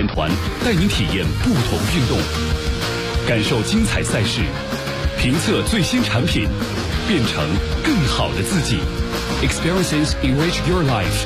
团带您体验不同运动，感受精彩赛事，评测最新产品，变成更好的自己。Experiences enrich your life。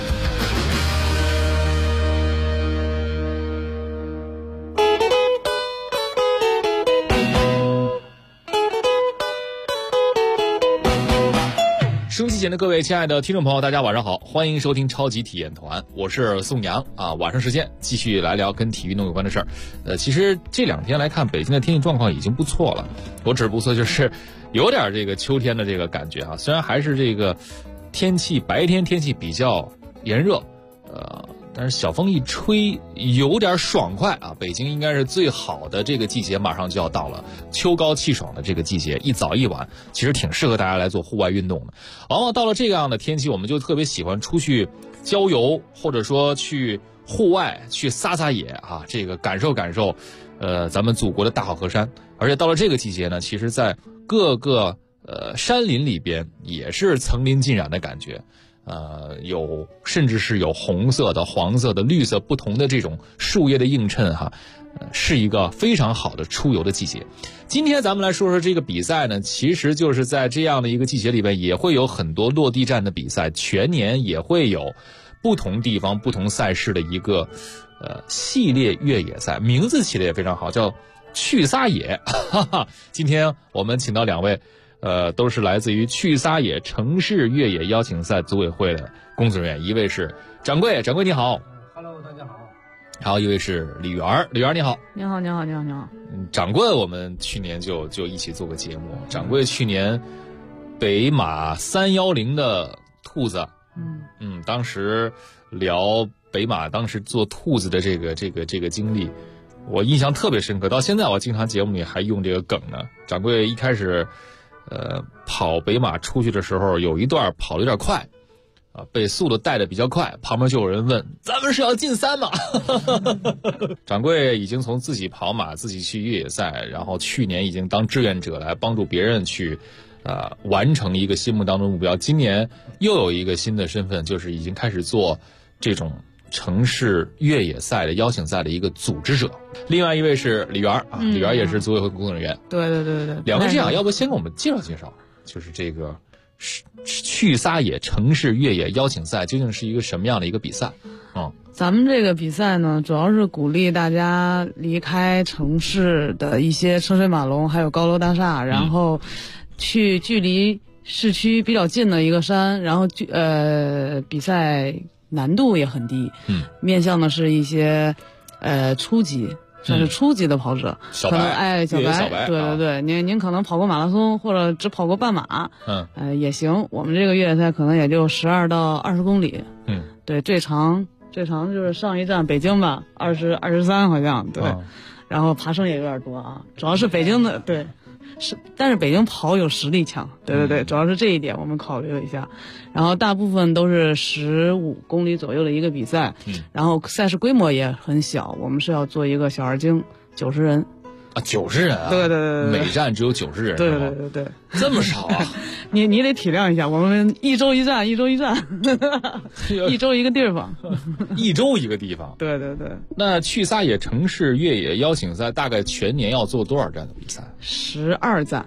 收机前的各位亲爱的听众朋友，大家晚上好，欢迎收听超级体验团，我是宋阳啊。晚上时间继续来聊跟体育运动有关的事儿。其实这2天来看，北京的天气状况已经不错了，我只是不错就是有点这个秋天的这个感觉啊。虽然还是这个白天天气比较炎热，但是小风一吹，有点爽快啊！北京应该是最好的这个季节，马上就要到了，秋高气爽的这个季节，一早一晚，其实挺适合大家来做户外运动的。往往到了这样的天气，我们就特别喜欢出去郊游，或者说去户外去撒野啊，这个感受感受，咱们祖国的大好河山。而且到了这个季节呢，其实在各个山林里边也是层林尽染的感觉。甚至是有红色的、黄色的、绿色不同的这种树叶的映衬哈，是一个非常好的出游的季节。今天咱们来说说这个比赛呢，其实就是在这样的一个季节里边，也会有很多落地站的比赛，全年也会有不同地方、不同赛事的一个系列越野赛，名字起的也非常好，叫去撒野。哈哈，今天我们请到2位。都是来自于去撒野城市越野邀请赛组委会的工作人员，一位是掌柜你好。 Hello， 大家好。 还有一位是李媛你好。 你好。 掌柜我们去年就一起做过节目，掌柜去年北马310的兔子，当时聊北马当时做兔子的这个经历，我印象特别深刻，到现在我经常节目里还用这个梗呢。掌柜一开始跑北马出去的时候，有一段跑得有点快啊，被速度带得比较快，旁边就有人问：“咱们是要进3吗？”掌柜已经从自己跑马、自己去越野赛，然后去年已经当志愿者来帮助别人去完成一个心目当中的目标。今年又有一个新的身份，就是已经开始做这种城市越野赛的邀请赛的一个组织者。另外一位是李媛啊，李媛也是组委会工作人员。 对。 2位这样，要不先给我们介绍介绍，就是这个去撒野城市越野邀请赛究竟是一个什么样的一个比赛？ 咱们这个比赛呢，主要是鼓励大家离开城市的一些车水马龙，还有高楼大厦，然后去距离市区比较近的一个山，然后比赛难度也很低，面向的是一些初级，算是初级的跑者， 小白， 小白，对，您可能跑过马拉松或者只跑过半马，也行。我们这个越野赛可能也就12到20公里，对，最长就是上一站北京吧，20、23好像，对，然后爬升也有点多啊，主要是北京的，对。但是北京跑有实力强，对，主要是这一点我们考虑了一下，然后大部分都是15公里左右的一个比赛，然后赛事规模也很小，我们是要做一个小二精，90人啊，90人啊， 对， 每站只有90人， 对， 这么少啊？ 你得体谅一下，我们一周一站，一周一个地方， 一周一个地方， 对。 那去撒野城市越野邀请赛大概全年要做多少站的比赛 ？12站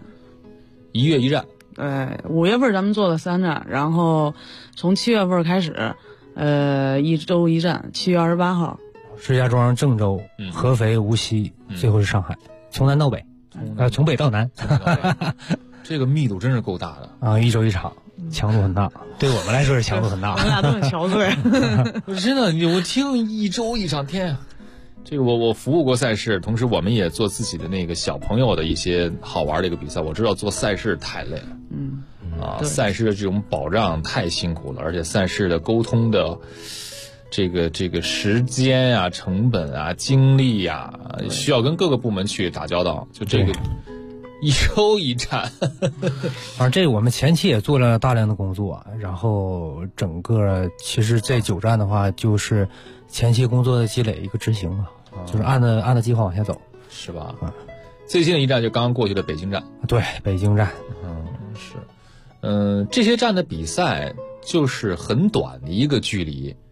，1月1站。 5月份咱们做了3站，然后从7月份开始，一周一站，7月28号。 石家庄、郑州、合肥、无锡，最后是上海，从南到北，从北到南。 这个密度真是够大的啊！一周一场，强度很大，对我们来说是强度很大。 我们俩都很憔悴。 真的，我听一周一场，天啊！这个我服务过赛事，同时我们也做自己的那个小朋友的一些好玩的一个比赛。我知道做赛事太累了，赛事的这种保障太辛苦了，而且赛事的沟通的这个时间啊、成本啊、精力啊，需要跟各个部门去打交道。就这个一周一站， 反正这个我们前期也做了大量的工作，然后整个其实这9站的话，就是前期工作的积累一个执行嘛，就是按照计划往下走， 是吧？最近的一站就刚刚过去的北京站， 对，北京站， 这些站的比赛就是很短的一个距离，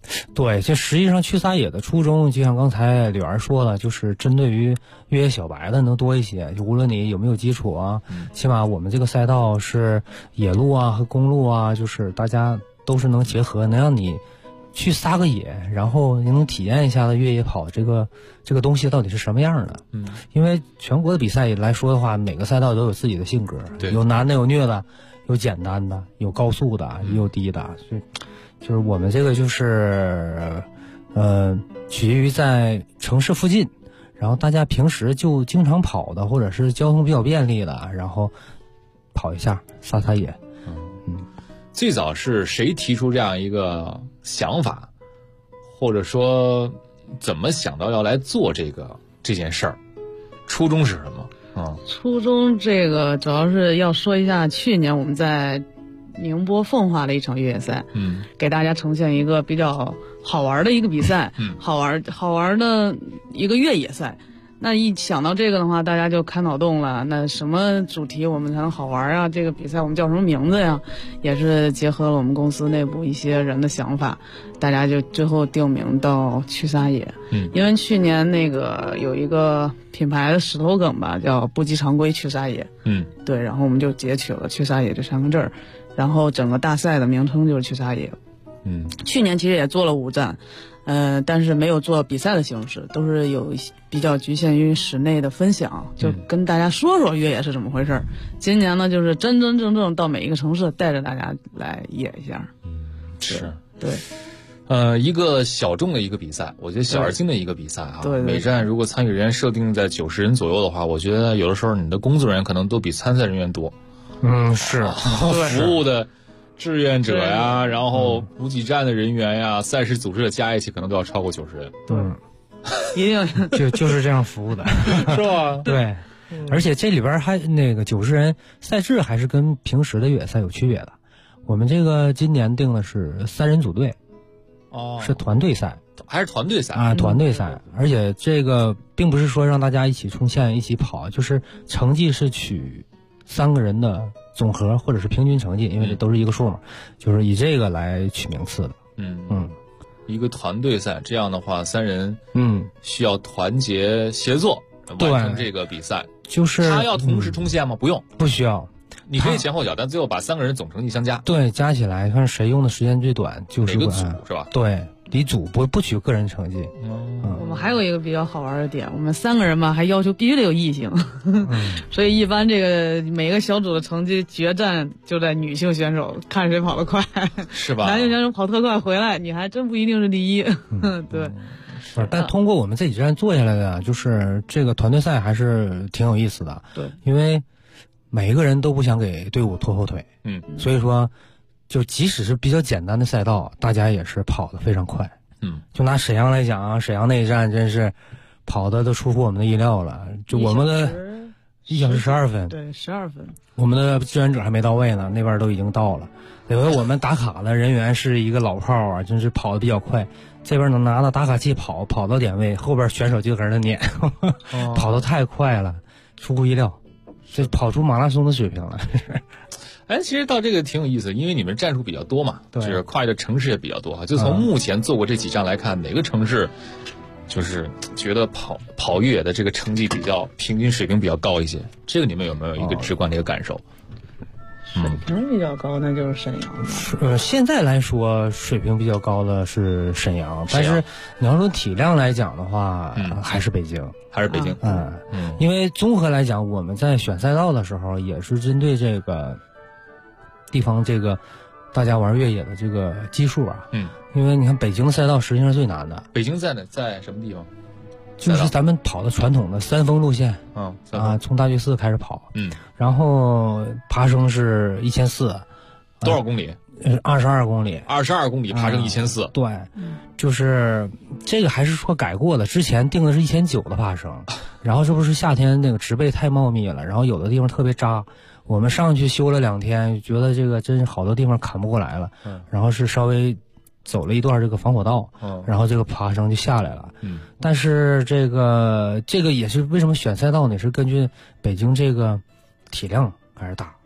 对，这实际上去撒野的初衷，就像刚才李源说的，就是针对于越野小白的能多一些。就无论你有没有基础啊，起码我们这个赛道是野路啊和公路啊，就是大家都是能结合，能让你去撒个野，然后你能体验一下子越野跑这个东西到底是什么样的。因为全国的比赛来说的话，每个赛道都有自己的性格，有难的，有虐的，有简单的，有高速的，也有低的，就是我们这个就是取决于在城市附近，然后大家平时就经常跑的，或者是交通比较便利的，然后跑一下撒野。 最早是谁提出这样一个想法，或者说怎么想到要来做这件事儿？初衷是什么？ 初衷这个主要是要说一下，去年我们在宁波奉化的一场越野赛，给大家呈现一个比较好玩的一个比赛，好玩的一个越野赛。那一想到这个的话，大家就开脑洞了。那什么主题我们才能好玩啊？这个比赛我们叫什么名字呀？也是结合了我们公司内部一些人的想法，大家就最后定名到去撒野。因为去年那个有一个品牌的石头梗吧，叫不羁常规去撒野。对，然后我们就截取了去撒野这3个字儿，然后整个大赛的名称就是去撒野。去年其实也做了5站。但是没有做比赛的形式，都是有比较局限于室内的分享，就跟大家说说越野是怎么回事。今年呢，就是真真正正到每一个城市，带着大家来野一下。 是， 对。 一个小众的一个比赛，我觉得小而精的一个比赛啊。 对。 每站如果参与人员设定在90人左右的话，我觉得有的时候你的工作人员可能都比参赛人员多。 是。 服务的志愿者呀，然后补给站的人员呀，赛事组织的加一起可能都要超过90人。 对，一定就是这样服务的， 是吧？ 对，而且这里边还那个90人赛制还是跟平时的越野赛有区别的。我们这个今年定的是3人组队，是团队赛， 还是团队赛啊？团队赛，而且这个并不是说让大家一起冲线一起跑，就是成绩是取3个人的总和或者是平均成绩，因为这都是一个数嘛，就是以这个来取名次的。 一个团队赛，这样的话3人需要团结协作完成这个比赛。 就是他要同时冲线吗？ 不需要， 你可以前后脚，但最后把3个人总成绩相加。 对，加起来看谁用的时间最短，就是哪个组是吧？ 对，离组不取个人成绩。 我们还有一个比较好玩的点，我们3个人吧还要求必须得有异性，所以一般这个每个小组的成绩决战就在女性选手，看谁跑得快， 是吧？ 男性选手跑特快回来，你还真不一定是第一。对。 但通过我们这几站做下来的，就是这个团队赛还是挺有意思的。 对， 因为每一个人都不想给队伍拖后腿。所以说，就即使是比较简单的赛道，大家也是跑得非常快。就拿沈阳来讲啊，沈阳那一站真是跑的都出乎我们的意料了。就我们的1小时12分， 对，12分。 我们的志愿者还没到位呢，那边都已经到了。有的我们打卡的人员是一个老炮啊，真是跑得比较快。这边能拿到打卡器跑到点位，后边选手就搁那撵，跑得太快了，出乎意料，这跑出马拉松的水平了。 其实到这个挺有意思，因为你们站数比较多嘛，就是跨越的城市也比较多哈。就从目前做过这几站来看，哪个城市就是觉得跑越野的这个成绩比较平均水平比较高一些？这个你们有没有一个直观的一个感受？ 水平比较高，那就是沈阳。 现在来说水平比较高的是沈阳，但是你要说体量来讲的话，还是北京。因为综合来讲，我们在选赛道的时候，也是针对这个地方这个大家玩越野的这个基数啊。因为你看北京的赛道实际上是最难的。 北京在什么地方？ 就是咱们跑的传统的3峰路线，从大觉寺开始跑，然后爬升是1400， 多少公里 ？22公里 ，22公里爬升1400， 对，就是这个还是说改过的，之前定的是1900的爬升，然后这不是夏天那个植被太茂密了，然后有的地方特别扎，我们上去修了2天，觉得这个真是好多地方砍不过来了，然后是稍微走了一段这个防火道，然后这个爬升就下来了。但是这个也是为什么选赛道呢？是根据北京这个体量还是大，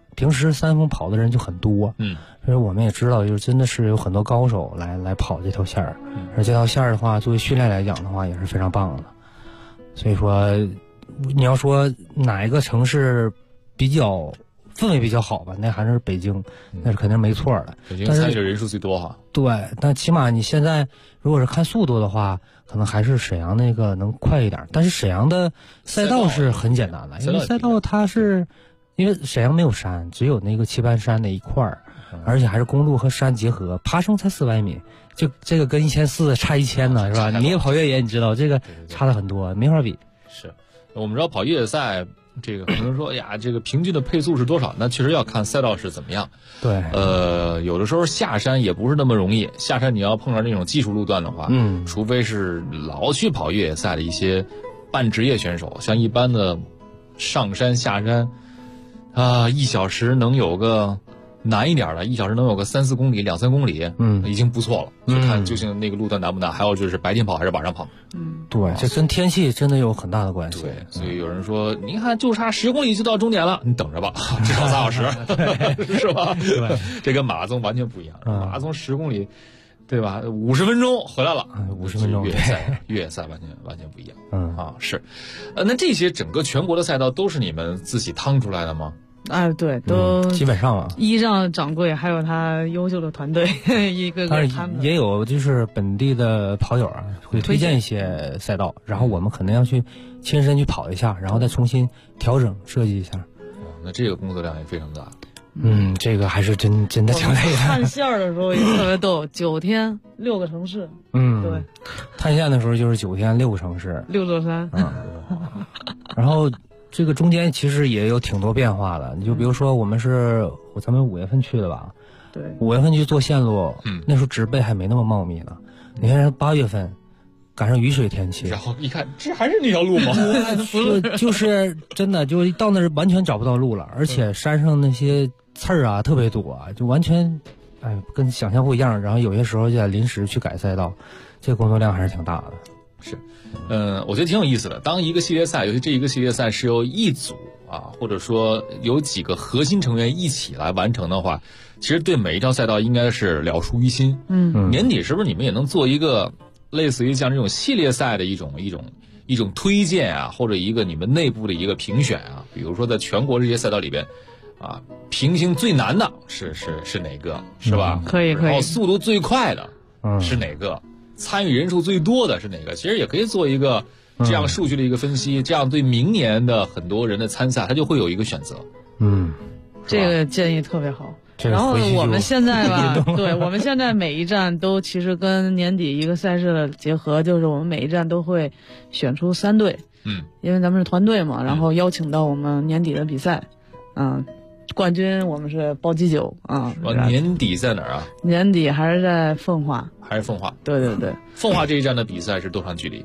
平时三峰跑的人就很多，所以我们也知道，就是真的是有很多高手来跑这条线儿，而这条线儿的话，作为训练来讲的话，也是非常棒的。所以说，你要说哪一个城市比较氛围比较好吧，那还是北京，那是肯定没错的。 北京参赛人数最多哈。 对，但起码你现在如果是看速度的话，可能还是沈阳那个能快一点。但是沈阳的赛道是很简单的，因为赛道它是，因为沈阳没有山，只有那个棋盘山那一块儿，而且还是公路和山结合，爬升才400米，就这个跟1400差1000呢，是吧？你也跑越野，你知道这个差的很多，没法比。 是，我们知道跑越野赛。这个很多人说呀，这个平均的配速是多少？那确实要看赛道是怎么样。 对， 有的时候下山也不是那么容易。下山你要碰上那种技术路段的话，除非是老去跑越野赛的一些半职业选手，像一般的上山下山，1小时能有个难一点的，1小时能有个3-4公里、2-3公里，已经不错了。就看究竟那个路段难不难，还有就是白天跑还是晚上跑。 对，这跟天气真的有很大的关系。 对，所以有人说，你看就差10公里就到终点了，你等着吧，至少3小时，是吧？对，这跟马拉松完全不一样。马拉松10公里，对吧？50分钟回来了 ，50分钟。 越野赛完全不一样。是。那这些整个全国的赛道都是你们自己趟出来的吗？ 对，都基本上啊， 依仗掌柜还有他优秀的团队，一个个他们也有就是本地的跑友啊，会推荐一些赛道，然后我们可能要去亲身去跑一下，然后再重新调整设计一下。 那这个工作量也非常大。 这个还是真的挺累的。 探线的时候也特别逗，9天6个城市。对， 探线的时候就是9天6个城市 ，6座山。 然后。这个中间其实也有挺多变化的，你就比如说咱们5月份去的吧， 对 ，5月份去做线路，那时候植被还没那么茂密呢。你看8月份赶上雨水天气， 然后一看这还是那条路吗？ 就是真的就到那儿完全找不到路了，而且山上那些刺儿啊特别多，就完全跟想象不一样。然后有些时候就得临时去改赛道，这个工作量还是挺大的。 是。我觉得挺有意思的。当一个系列赛，尤其这一个系列赛是由一组或者说有几个核心成员一起来完成的话，其实对每一条赛道应该是了熟于心。年底是不是你们也能做一个类似于像这种系列赛的一种推荐或者一个你们内部的一个评选比如说在全国这些赛道里边平行最难的是哪个，是吧？ 可以。 然后速度最快的是哪个？参与人数最多的是哪个？其实也可以做一个这样数据的一个分析，这样对明年的很多人的参赛，他就会有一个选择。 这个建议特别好。然后我们现在吧，对，我们现在每一站都其实跟年底一个赛事的结合，就是我们每一站都会选出3队，因为咱们是团队嘛，然后邀请到我们年底的比赛，冠军我们是包机酒年底在哪儿啊？ 年底还是在奉化。 还是奉化？ 对。 奉化这一站的比赛是多长距离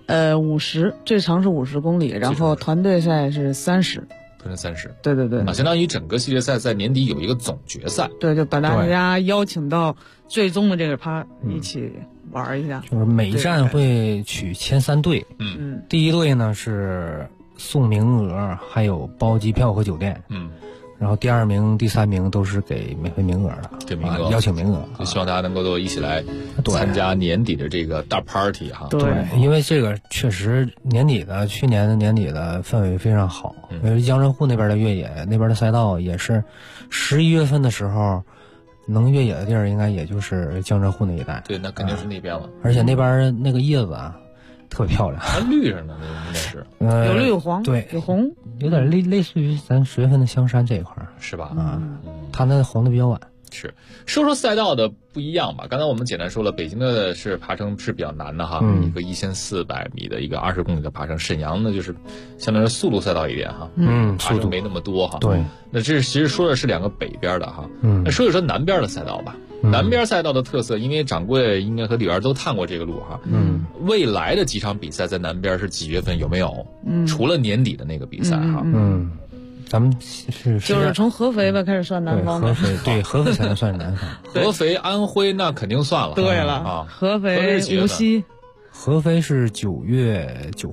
？50，最长是50公里，然后团队赛是30。 30。 对。 相当于整个系列赛在年底有一个总决赛。 对，就把大家邀请到最终的这个趴一起玩一下。 就是每站会取前3队。第一队呢是送名额，还有包机票和酒店。然后第2名、第3名都是给免费名额的， 给名额， 邀请名额， 就希望大家能够都一起来参加年底的这个大 party 对，因为这个确实去年的年底的氛围非常好，因为江浙沪那边的越野那边的赛道也是11月份的时候，能越野的地儿应该也就是江浙沪那一带。 对，那肯定是那边了。 而且那边那个叶子特别漂亮， 还绿着呢，应该是有绿有黄， 对， 有红， 有点类似于咱10月份的香山这一块是吧？ 它那红的比较晚。 是，说赛道的不一样吧。刚才我们简单说了，北京的是爬升是比较难的一个1400米的一个20公里的爬升。沈阳呢就是相当于速度赛道一点爬升没那么多对， 那这其实说的是2个北边的那说一说南边的赛道吧。南边赛道的特色，因为掌柜应该和李源都探过这个路未来的几场比赛在南边是几月份有没有？除了年底的那个比赛咱们是就是从合肥吧开始算南方的， 合肥才能算是南方。 合肥、安徽那肯定算了。 对了合肥、无锡， 合肥是9月9号。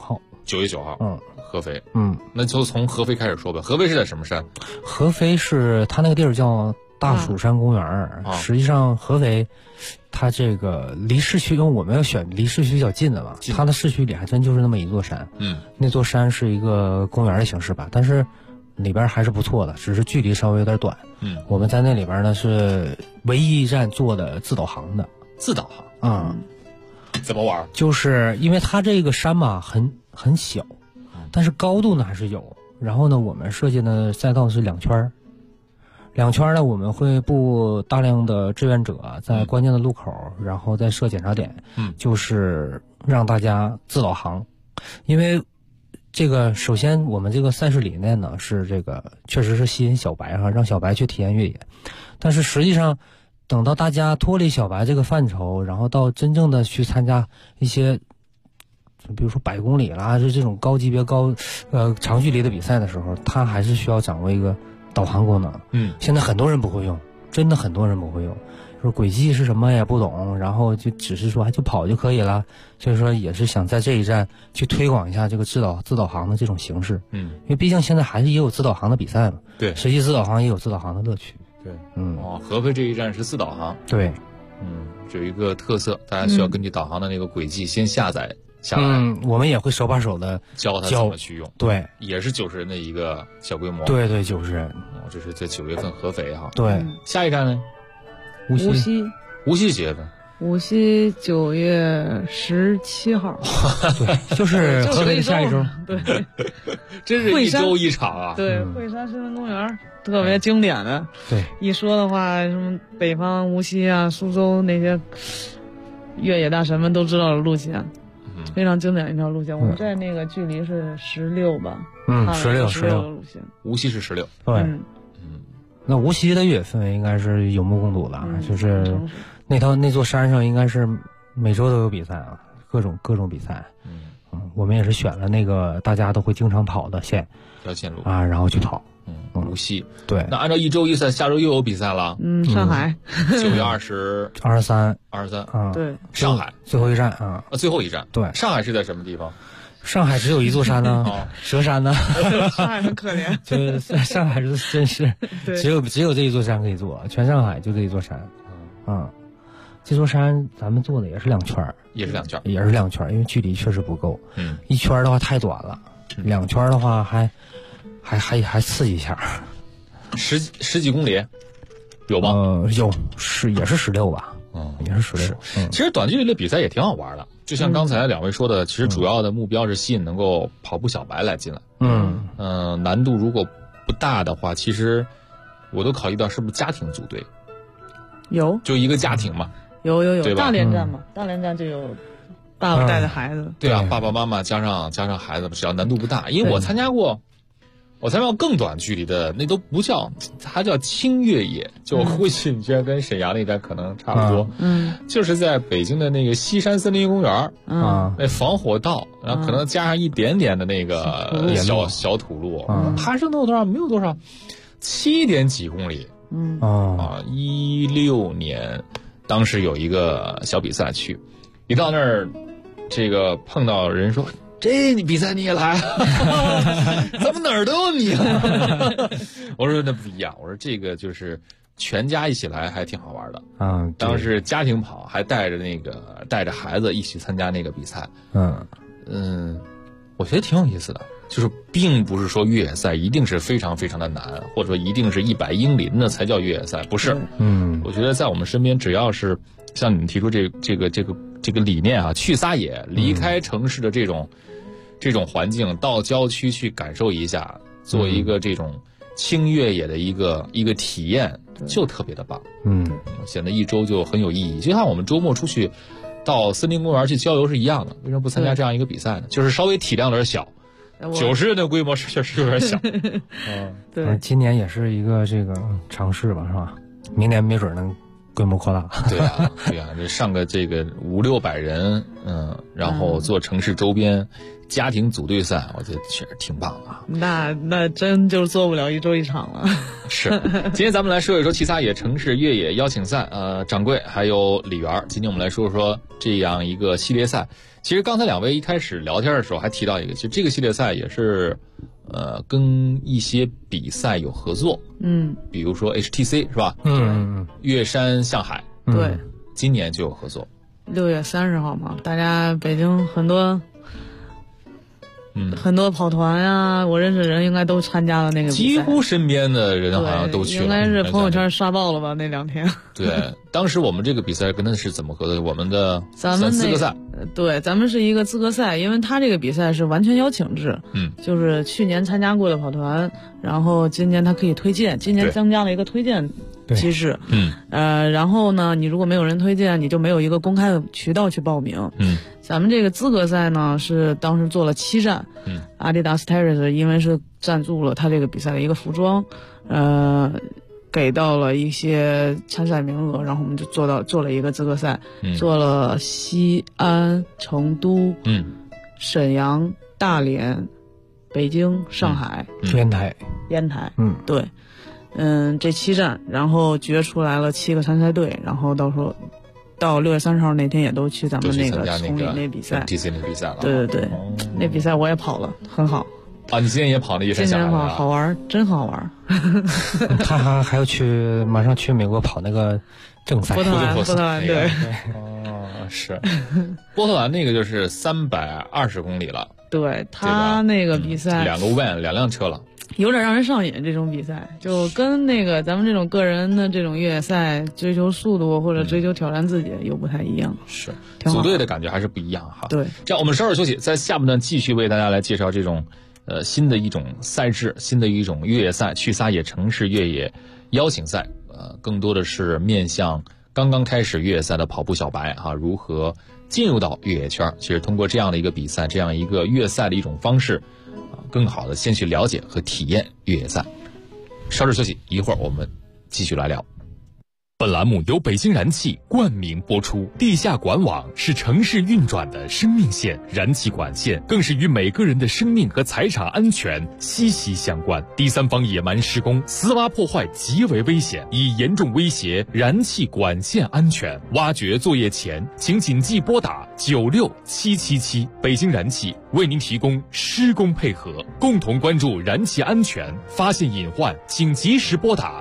9月9号，合肥，那就从合肥开始说吧。合肥是在什么山？ 合肥是它那个地儿叫大蜀山公园，实际上合肥它这个离市区，因为我们要选离市区比较近的嘛，它的市区里还真就是那么一座山，那座山是一个公园的形式吧，但是里边还是不错的，只是距离稍微有点短。我们在那里边呢是唯一一站做的自导航的。 自导航，怎么玩？ 就是因为它这个山嘛很小，但是高度呢还是有。然后呢，我们设计的赛道是2圈，2圈呢我们会布大量的志愿者在关键的路口，然后再设检查点，就是让大家自导航。因为这个首先我们这个赛事理念呢是这个确实是吸引小白让小白去体验越野，但是实际上等到大家脱离小白这个范畴，然后到真正的去参加一些比如说100公里啦，是这种高级别长距离的比赛的时候，他还是需要掌握一个导航功能。现在很多人不会用，真的很多人不会用，说轨迹是什么也不懂，然后就只是说就跑就可以了。所以说也是想在这一站去推广一下这个自导航的这种形式。因为毕竟现在还是也有自导航的比赛嘛。 对， 实际自导航也有自导航的乐趣。 对，合肥这一站是自导航。 对， 有一个特色，大家需要根据导航的那个轨迹先下载下来。 我们也会手把手的教他怎么去用。 对， 也是90人的一个小规模。 对，90人。 这是在9月份合肥哈。 对， 下一站呢？ 无锡。 无锡几月份？ 无锡9月17号。 对，就是合肥的下一周。 对， 真是一周一场啊。 对，惠山森林公园特别经典的。 对， 一说的话，什么北方无锡啊、苏州那些越野大神们都知道的路线，非常经典的一条路线。我们在那个距离是16吧，16的路线。 无锡是16。 对，那无锡的越野氛围应该是有目共睹了，就是那座山上应该是每周都有比赛啊，各种比赛。我们也是选了那个大家都会经常跑的线路啊，然后去跑。 无锡。 对， 那按照一周一赛，下周又有比赛了。 上海 9月23。 对， 上海最后一站啊。 最后一站。 对， 上海是在什么地方？ 上海只有一座山呢，佘山呢。 上海很可怜。 就是上海是真是只有这一座山可以做，全上海就这一座山。这座山咱们做的也是2圈， 也是2 圈，因为距离确实不够。一圈的话太短了，2圈的话还刺激一下。 十几公里有吗？ 有，也是16吧。也是16。 其实短距离的比赛也挺好玩的，就像刚才2位说的，其实主要的目标是吸引能够跑步小白来进来。难度如果不大的话，其实我都考虑到是不是家庭组队。 有， 就一个家庭嘛。 有， 对吧？ 大连站嘛，大连站就有爸爸带着孩子。 对啊，爸爸妈妈加上孩子，只要难度不大。因为我参加过更短距离的，那都不叫，它叫轻越野，就会信轩跟沈阳那站可能差不多。就是在北京的那个西山森林公园，那防火道，然后可能加上一点点的那个小土路，爬升到多少？没有多少，7点几公里。16年，当时有一个小比赛去，一到那儿，这个碰到人说。这比赛你也来？怎么哪儿都有你啊？我说那不一样，我说这个就是全家一起来还挺好玩的。当时家庭跑还带着孩子一起参加那个比赛。我觉得挺有意思的，就是并不是说越野赛一定是非常非常的难，或者说一定是100英里那才叫越野赛，不是。我觉得在我们身边，只要是像你们提出这个理念啊，去撒野，离开城市的这种环境，到郊区去感受一下，做一个这种轻越野的一个体验，就特别的棒。显得一周就很有意义。就像我们周末出去到森林公园去郊游是一样的，为什么不参加这样一个比赛呢？就是稍微体量有点小，90人的规模确实有点小。 对， 今年也是一个这个尝试吧，是吧？明年没准能规模扩大。 对啊，这上个这个500-600人，然后做城市周边家庭组队赛，我觉得确实挺棒的。 那真就做不了1周1场了。 是，今天咱们来说一说七撒野城市越野邀请赛，掌柜还有李源，今天我们来说说这样一个系列赛。其实刚才两位一开始聊天的时候还提到一个，其实这个系列赛也是跟一些比赛有合作，比如说 HTC 是吧？岳山向海， 对， 今年就有合作。 6月30号嘛，大家北京很多跑团啊，我认识的人应该都参加了那个比赛， 几乎身边的人好像都去了， 应该是朋友圈刷爆了吧那2天。 对，当时我们这个比赛跟他是怎么合作的？我们的资格赛， 对，咱们是一个资格赛，因为他这个比赛是完全邀请制，就是去年参加过的跑团，然后今年他可以推荐，今年增加了一个推荐机制，然后呢，你如果没有人推荐，你就没有一个公开的渠道去报名，咱们这个资格赛呢是当时做了7站，阿迪达斯 Terrace 因为是赞助了他这个比赛的一个服装，给到了一些参赛名额，然后我们就做了一个资格赛，做了西安、成都、沈阳、大连、北京、上海、烟台，对。这7站，然后决出来了7个参赛队，然后到时候到6月30号那天也都去咱们那个崇礼那比赛 ，TC 那比赛了。 对，那比赛我也跑了，很好。 啊，你今年也跑了岳山向海？ 今年好玩，真好玩。 他还要马上去美国跑那个正赛， 波特兰，对。 是，波特兰那个就是320公里了。 对，他那个比赛 2个弯2辆车了。 有点让人上瘾，这种比赛就跟那个咱们这种个人的这种越野赛追求速度或者追求挑战自己又不太一样。 是，组队的感觉还是不一样哈。 对， 这样我们稍事休息，在下半段继续为大家来介绍这种新的一种赛制，新的一种越野赛，去撒野城市越野邀请赛，更多的是面向刚刚开始越野赛的跑步小白哈，如何进入到越野圈。其实通过这样的一个比赛，这样一个越赛的一种方式，更好的先去了解和体验越野赛。稍事休息，一会儿我们继续来聊。 本栏目由北京燃气冠名播出。地下管网是城市运转的生命线，燃气管线更是与每个人的生命和财产安全息息相关。第三方野蛮施工、私挖破坏极为危险，已严重威胁燃气管线安全。挖掘作业前，请谨记拨打96777，北京燃气为您提供施工配合，共同关注燃气安全，发现隐患请及时拨打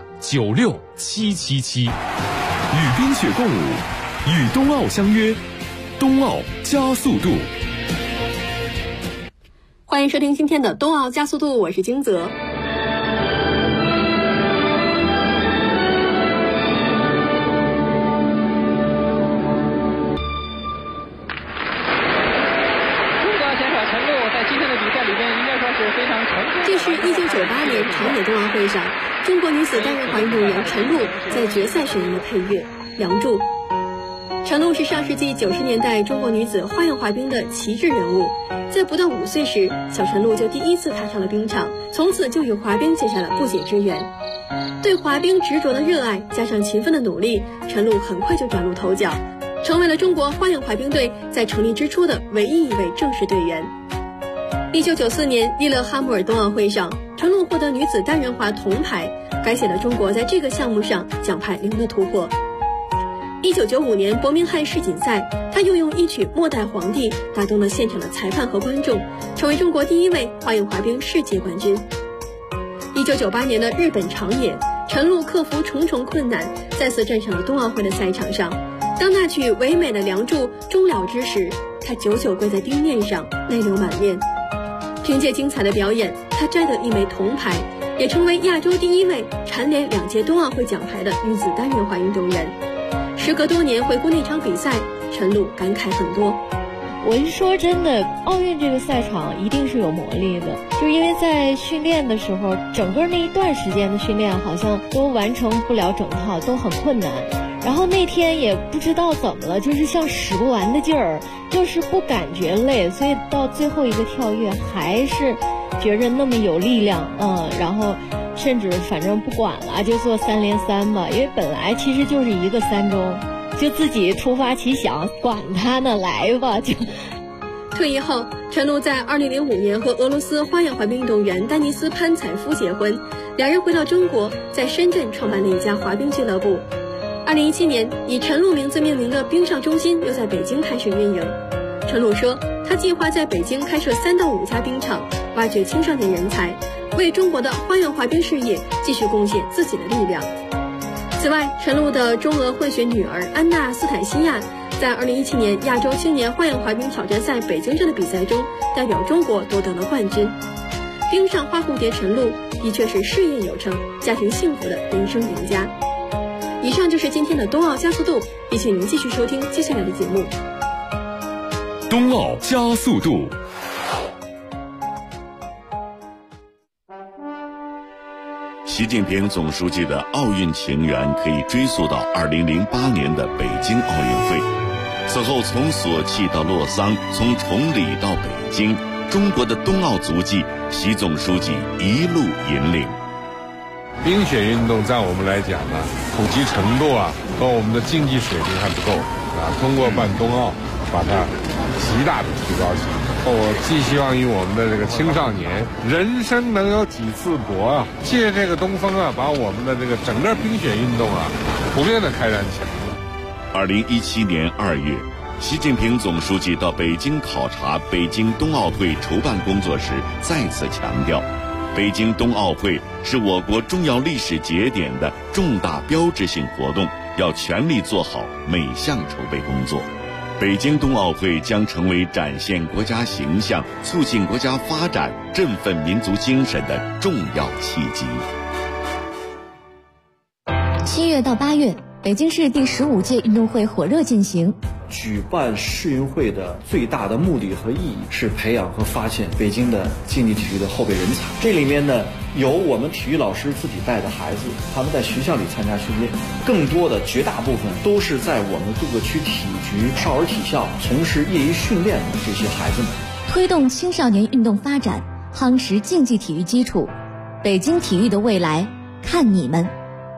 96777。 与冰雪共舞，与冬奥相约，冬奥加速度。 欢迎收听今天的冬奥加速度，我是金泽。这是1998年长野冬奥会上，中国女子单人滑运动员陈露在决赛选用的配乐《梁祝》。陈露是上世纪90年代中国女子花样滑冰的旗帜人物，在不到5岁时，小陈露就第一次踏上了冰场，从此就与滑冰结下了不解之缘。对滑冰执着的热爱加上勤奋的努力，陈露很快就崭露头角，成为了中国花样滑冰队在成立之初的唯一一位正式队员。1994年利勒哈默尔冬奥会上，陈露获得女子单人滑铜牌，改写了中国在这个项目上奖牌0的突破。1995年伯明翰世锦赛，她又用一曲《末代皇帝》打动了现场的裁判和观众，成为中国第一位花样滑冰世界冠军。1998年的日本长野，陈露克服重重困难，再次站上了冬奥会的赛场上。当那曲唯美的《梁祝》终了之时，她久久跪在冰面上，泪流满面。凭借精彩的表演，她摘得1枚铜牌，也成为亚洲第一位蝉联2届冬奥会奖牌的女子单人滑运动员。时隔多年回顾那场比赛，陈露感慨很多。 我是说真的，奥运这个赛场一定是有魔力的，就因为在训练的时候，整个那一段时间的训练好像都完成不了整套，都很困难。 然后那天也不知道怎么了，就是像使不完的劲儿，就是不感觉累，所以到最后一个跳跃还是觉着那么有力量，然后甚至反正不管了，就做3连3吧，因为本来其实就是一个3中，就自己突发奇想，管他呢，来吧就。 退役后，陈露在2005年和俄罗斯花样滑冰运动员丹尼斯潘采夫结婚，两人回到中国，在深圳创办了一家滑冰俱乐部。2017年，以陈露名字命名的冰上中心又在北京开始运营。陈露说，他计划在北京开设3到5家冰场，挖掘青少年人才，为中国的花样滑冰事业继续贡献自己的力量。此外，陈露的中俄混血女儿安娜斯坦西亚在2017年亚洲青年花样滑冰挑战赛北京站的比赛中，代表中国夺得了冠军。冰上花蝴蝶陈露的确是事业有成、家庭幸福的人生赢家。以上就是今天的冬奥加速度，也请您继续收听接下来的节目。 冬奥加速度。 习近平总书记的奥运情缘可以追溯到2008年的北京奥运会。此后从索契到洛桑，从崇礼到北京，中国的冬奥足迹，习总书记一路引领。 冰雪运动在我们来讲呢，普及程度和我们的竞技水平还不够通过办冬奥，把它极大的提高起来。我寄希望于我们的这个青少年，人生能有几次搏借这个东风把我们的这个整个冰雪运动普遍的开展起来。 2017年2月，习近平总书记到北京考察北京冬奥会筹办工作时，再次强调，北京冬奥会是我国重要历史节点的重大标志性活动，要全力做好每项筹备工作。北京冬奥会将成为展现国家形象、促进国家发展、振奋民族精神的重要契机。 7月到8月，北京市第15届运动会火热进行。 举办世运会的最大的目的和意义是培养和发现北京的竞技体育的后备人才。这里面呢，有我们体育老师自己带的孩子，他们在学校里参加训练，更多的绝大部分都是在我们各个区体局、少儿体校从事业余训练的这些孩子们。 推动青少年运动发展，夯实竞技体育基础，北京体育的未来看你们。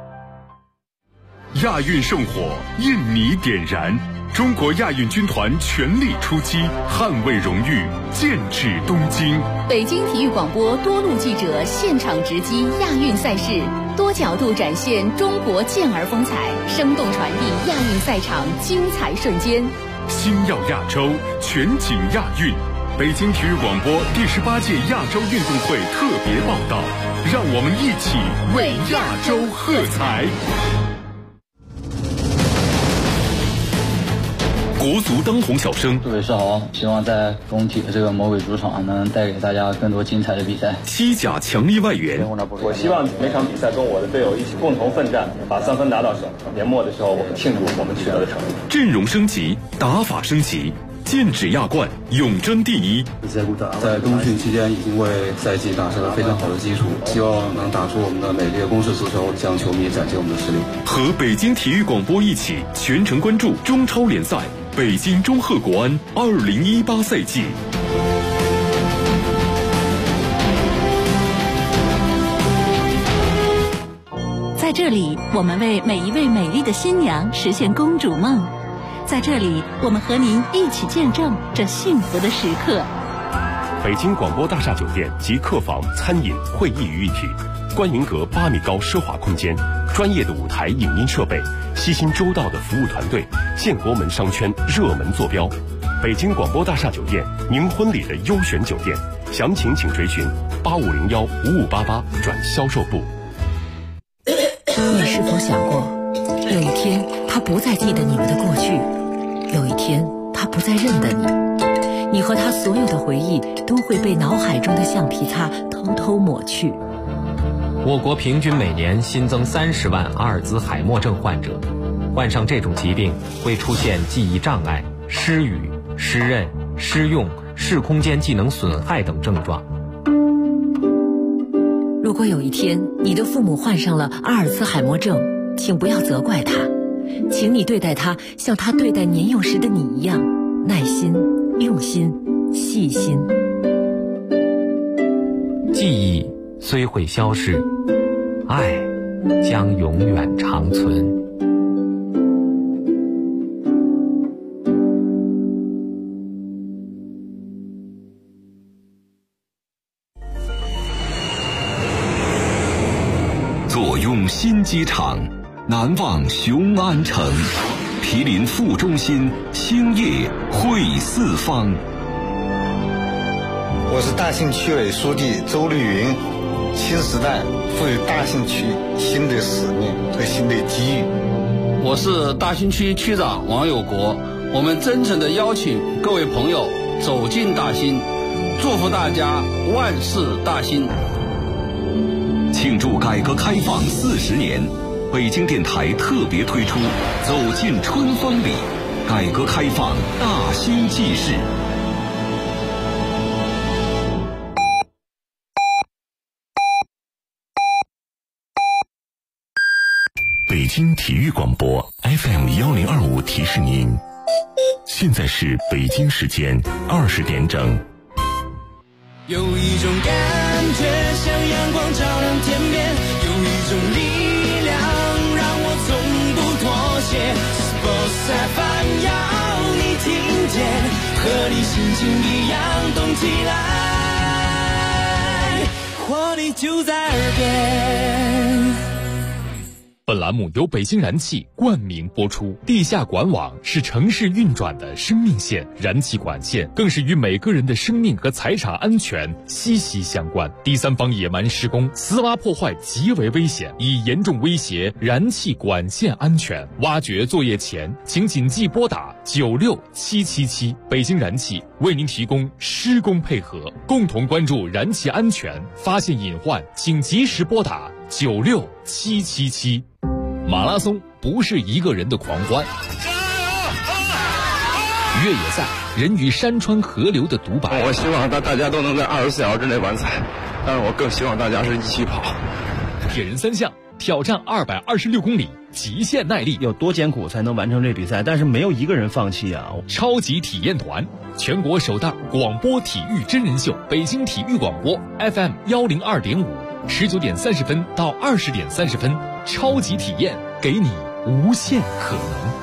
亚运圣火，印尼点燃，中国亚运军团全力出击，捍卫荣誉，剑指东京。 北京体育广播多路记者现场直击亚运赛事，多角度展现中国健儿风采，生动传递亚运赛场精彩瞬间。 星耀亚洲，全景亚运。北京体育广播第18届亚洲运动会特别报道，让我们一起为亚洲喝彩。国足当红小生， 各位是好，希望在工体的这个魔鬼主场能带给大家更多精彩的比赛。 西甲强力外援， 我希望每场比赛跟我的队友一起共同奋战，把3分拿到手。年末的时候，我们庆祝我们取得的成绩。 阵容升级，打法升级，剑指亚冠，永争第一。 在冬训期间已经为赛季打下了非常好的基础，希望能打出我们的美丽的攻势足球，向球迷展现我们的实力。 和北京体育广播一起全程关注中超联赛。北京中赫国安2018赛季。 在这里，我们为每一位美丽的新娘实现公主梦。在这里，我们和您一起见证这幸福的时刻。 北京广播大厦酒店及客房、餐饮、会议于一体，观云阁8米高奢华空间，专业的舞台影音设备，悉心周到的服务团队，建国门商圈热门坐标。北京广播大厦酒店，您婚礼的优选酒店，详情请垂询8501-5588转销售部。 你是否想过，有一天他不再记得你们的过去，有一天他不再认得你，你和他所有的回忆都会被脑海中的橡皮擦偷偷抹去。 我国平均每年新增30万阿尔兹海默症患者，患上这种疾病会出现记忆障碍、失语、失认、失用、视空间技能损害等症状。 如果有一天你的父母患上了阿尔兹海默症，请不要责怪他， 请你对待他像他对待年幼时的你一样，耐心、用心、细心。 记忆虽会消逝，爱将永远长存。 坐拥新机场，难忘雄安城，毗邻副中心，兴业汇四方。 我是大兴区委书记周绿云。新时代赋予大兴区新的使命和新的机遇。 我是大兴区区长王有国。我们真诚地邀请各位朋友走进大兴，祝福大家万事大兴。 庆祝改革开放40年，北京电台特别推出《走进春风里》，改革开放大兴纪事。北京体育广播 FM1025提示您，现在是北京时间20点整。 有一种感觉像阳光照亮天边，有一种力量让我从不妥协。Sports FM 要你听见，和你心情一样动起来，活力就在耳边。 本栏目由北京燃气冠名播出。地下管网是城市运转的生命线，燃气管线更是与每个人的生命和财产安全息息相关。第三方野蛮施工、私挖破坏极为危险，已严重威胁燃气管线安全。挖掘作业前，请谨记拨打96777。北京燃气为您提供施工配合，共同关注燃气安全，发现隐患请及时拨打96777。马拉松不是一个人的狂欢，越野赛人与山川河流的独白。 我希望大家都能在24小时之内完赛，但是我更希望大家是一起跑。 铁人三项挑战226公里，极限耐力， 有多艰苦才能完成这比赛？但是没有一个人放弃啊！ 超级体验团，全国首档广播体育真人秀，北京体育广播 FM102.5，19点30分到20点30分，超级体验给你无限可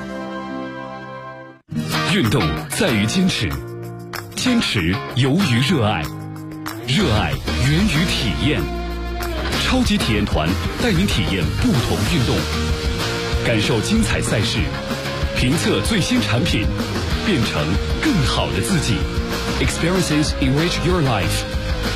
能。运动在于坚持，坚持由于热爱，热爱源于体验。超级体验团带您体验不同运动，感受精彩赛事，评测最新产品，变成更好的自己。Experiences enrich your life。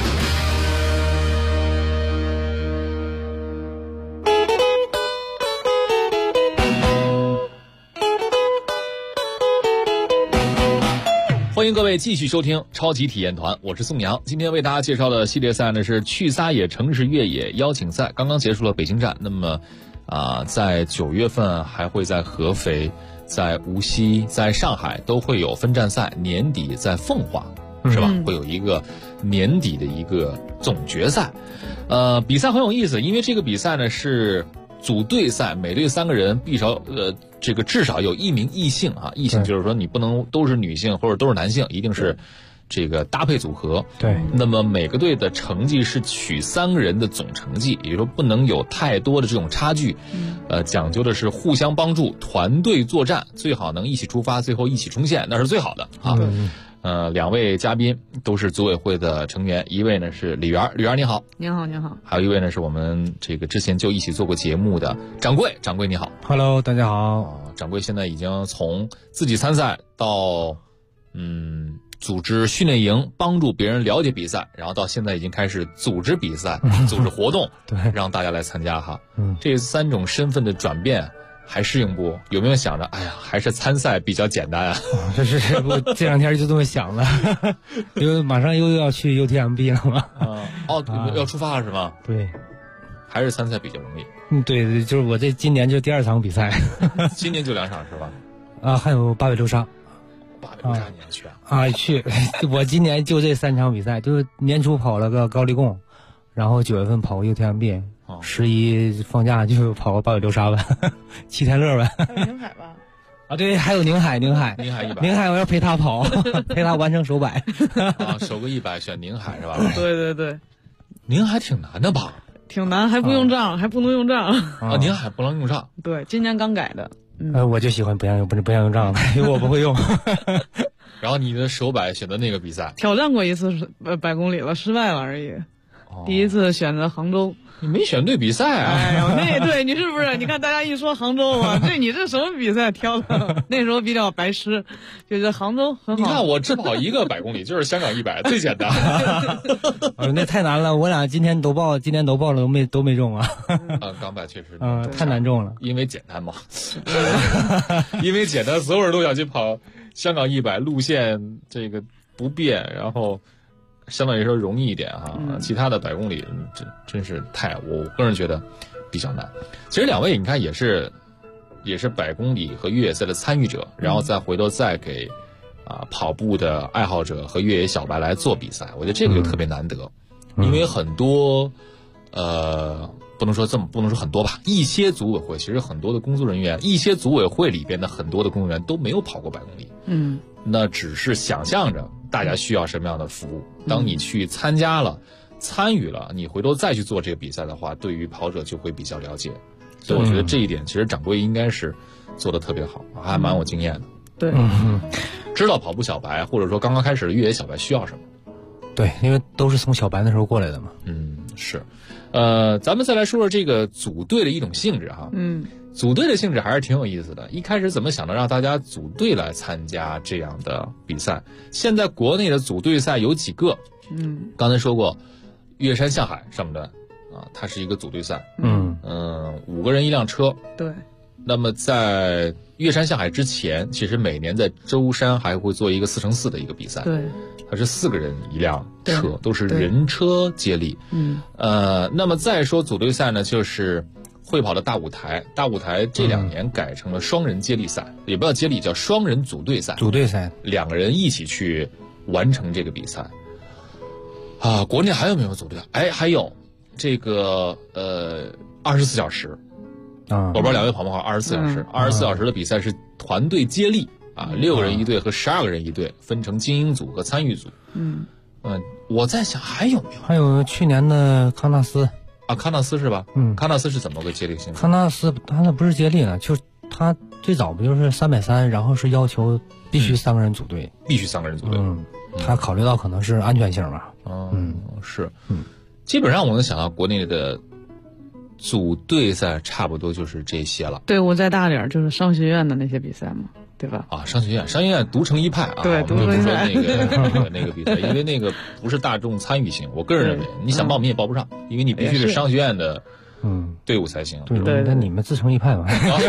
欢迎各位继续收听超级体验团，我是宋阳。今天为大家介绍的系列赛呢是去撒野城市越野邀请赛，刚刚结束了北京站。那么在9月份还会在合肥、在无锡、在上海都会有分站赛，年底在奉化是吧？会有一个年底的一个总决赛。比赛很有意思，因为这个比赛呢是组队赛，每队3个人，这个至少有1名异性啊，异性就是说你不能都是女性或者都是男性，一定是这个搭配组合。 对。 那么每个队的成绩是取3个人的总成绩，也就是说不能有太多的这种差距。讲究的是互相帮助，团队作战，最好能一起出发，最后一起冲线，那是最好的啊。2位嘉宾都是组委会的成员，一位呢是李媛，李媛你好。 您好，您好。 还有一位呢是我们这个之前就一起做过节目的掌柜，掌柜你好。 Hello， 大家好。 掌柜现在已经从自己参赛到组织训练营，帮助别人了解比赛，然后到现在已经开始组织比赛、组织活动， 对， 让大家来参加哈。这3种身份的转变还适应不？有没有想着，哎呀，还是参赛比较简单啊？ 我这2天就这么想了，因为马上又要去 UTMB 了嘛。 要出发了是吗？ 对， 还是参赛比较容易。 对，就是我这今年就第2场比赛。 今年就2场是吧？ 还有800流沙。 800流沙你要去啊？ 去！我今年就这3场比赛，就是年初跑了个高黎贡，然后9月份跑过 UTMB， 11放假就跑个896沙湾，7天乐呗。 还有宁海吧？ 啊，对，还有宁海 100， 我要陪他跑，陪他完成首100。 啊，首个100选宁海是吧？ 对， 宁海挺难的吧？ 挺难，还不用账，还不能用账。 啊，宁海不能用账。 对，今年刚改的。 我就喜欢不让用账的，因为我不会用。 然后你的首100选择那个比赛？ 挑战过一次100公里了，失败了而已。第一次选择杭州。 你没选对比赛啊！ 哎呦，那对你是不是？你看大家一说杭州啊，你这什么比赛挑的？那时候比较白痴，觉得杭州很好。 你看我只跑一个100公里，就是香港100，最简单。 那太难了，我俩今年都报了，都没中啊。 港百确实， 太难中了， 因为简单嘛。因为简单，所有人都想去跑香港100，路线这个不变，然后。相对来说容易一点哈，其他的100公里真是我个人觉得比较难。其实2位你看也是100公里和越野赛的参与者，然后再回头再给跑步的爱好者和越野小白来做比赛，我觉得这个就特别难得，因为很多不能说很多吧，一些组委会其实很多的工作人员，一些组委会里边的很多的工作人员都没有跑过100公里，那只是想象着大家需要什么样的服务。当你去参加了、参与了，你回头再去做这个比赛的话，对于跑者就会比较了解。所以我觉得这一点其实掌柜应该是做得特别好，还蛮有经验的。 对， 知道跑步小白或者说刚刚开始的越野小白需要什么。 对，因为都是从小白的时候过来的嘛。 是。咱们再来说说这个组队的一种性质哈。组队的性质还是挺有意思的。一开始怎么想的让大家组队来参加这样的比赛？现在国内的组队赛有几个？刚才说过，岳山向海上段它是一个组队赛。5个人1辆车。 对。 那么在岳山向海之前，其实每年在舟山还会做一个4×4的一个比赛。 对。 它是4个人1辆车，都是人车接力。那么再说组队赛呢，就是会跑的大舞台这2年改成了双人接力赛，也不叫接力，叫双人组队赛。 组队赛 ，2个人一起去完成这个比赛。国内还有没有组队？还有这个24小时。我不知道2位跑不跑24小时？24小时的比赛是团队接力。6个人一队和12个人一队，分成精英组和参与组。我在想还有没有？ 还有去年的康纳斯康纳斯是吧？康纳斯是怎么个接力性质？ 康纳斯他那不是接力呢，就是他最早不就是300-3，然后是要求必须3个人组队， 必须3个人组队。 他考虑到可能是安全性嘛。 是。基本上我能想到国内的组队赛差不多就是这些了。 队伍再大点就是商学院的那些比赛嘛。对吧？ 商学院独成一派啊。 对， 我们就不说那个比赛，因为那个不是大众参与性。我个人认为，你想报名也报不上，因为你必须是商学院的队伍才行。 对，那你们自成一派嘛。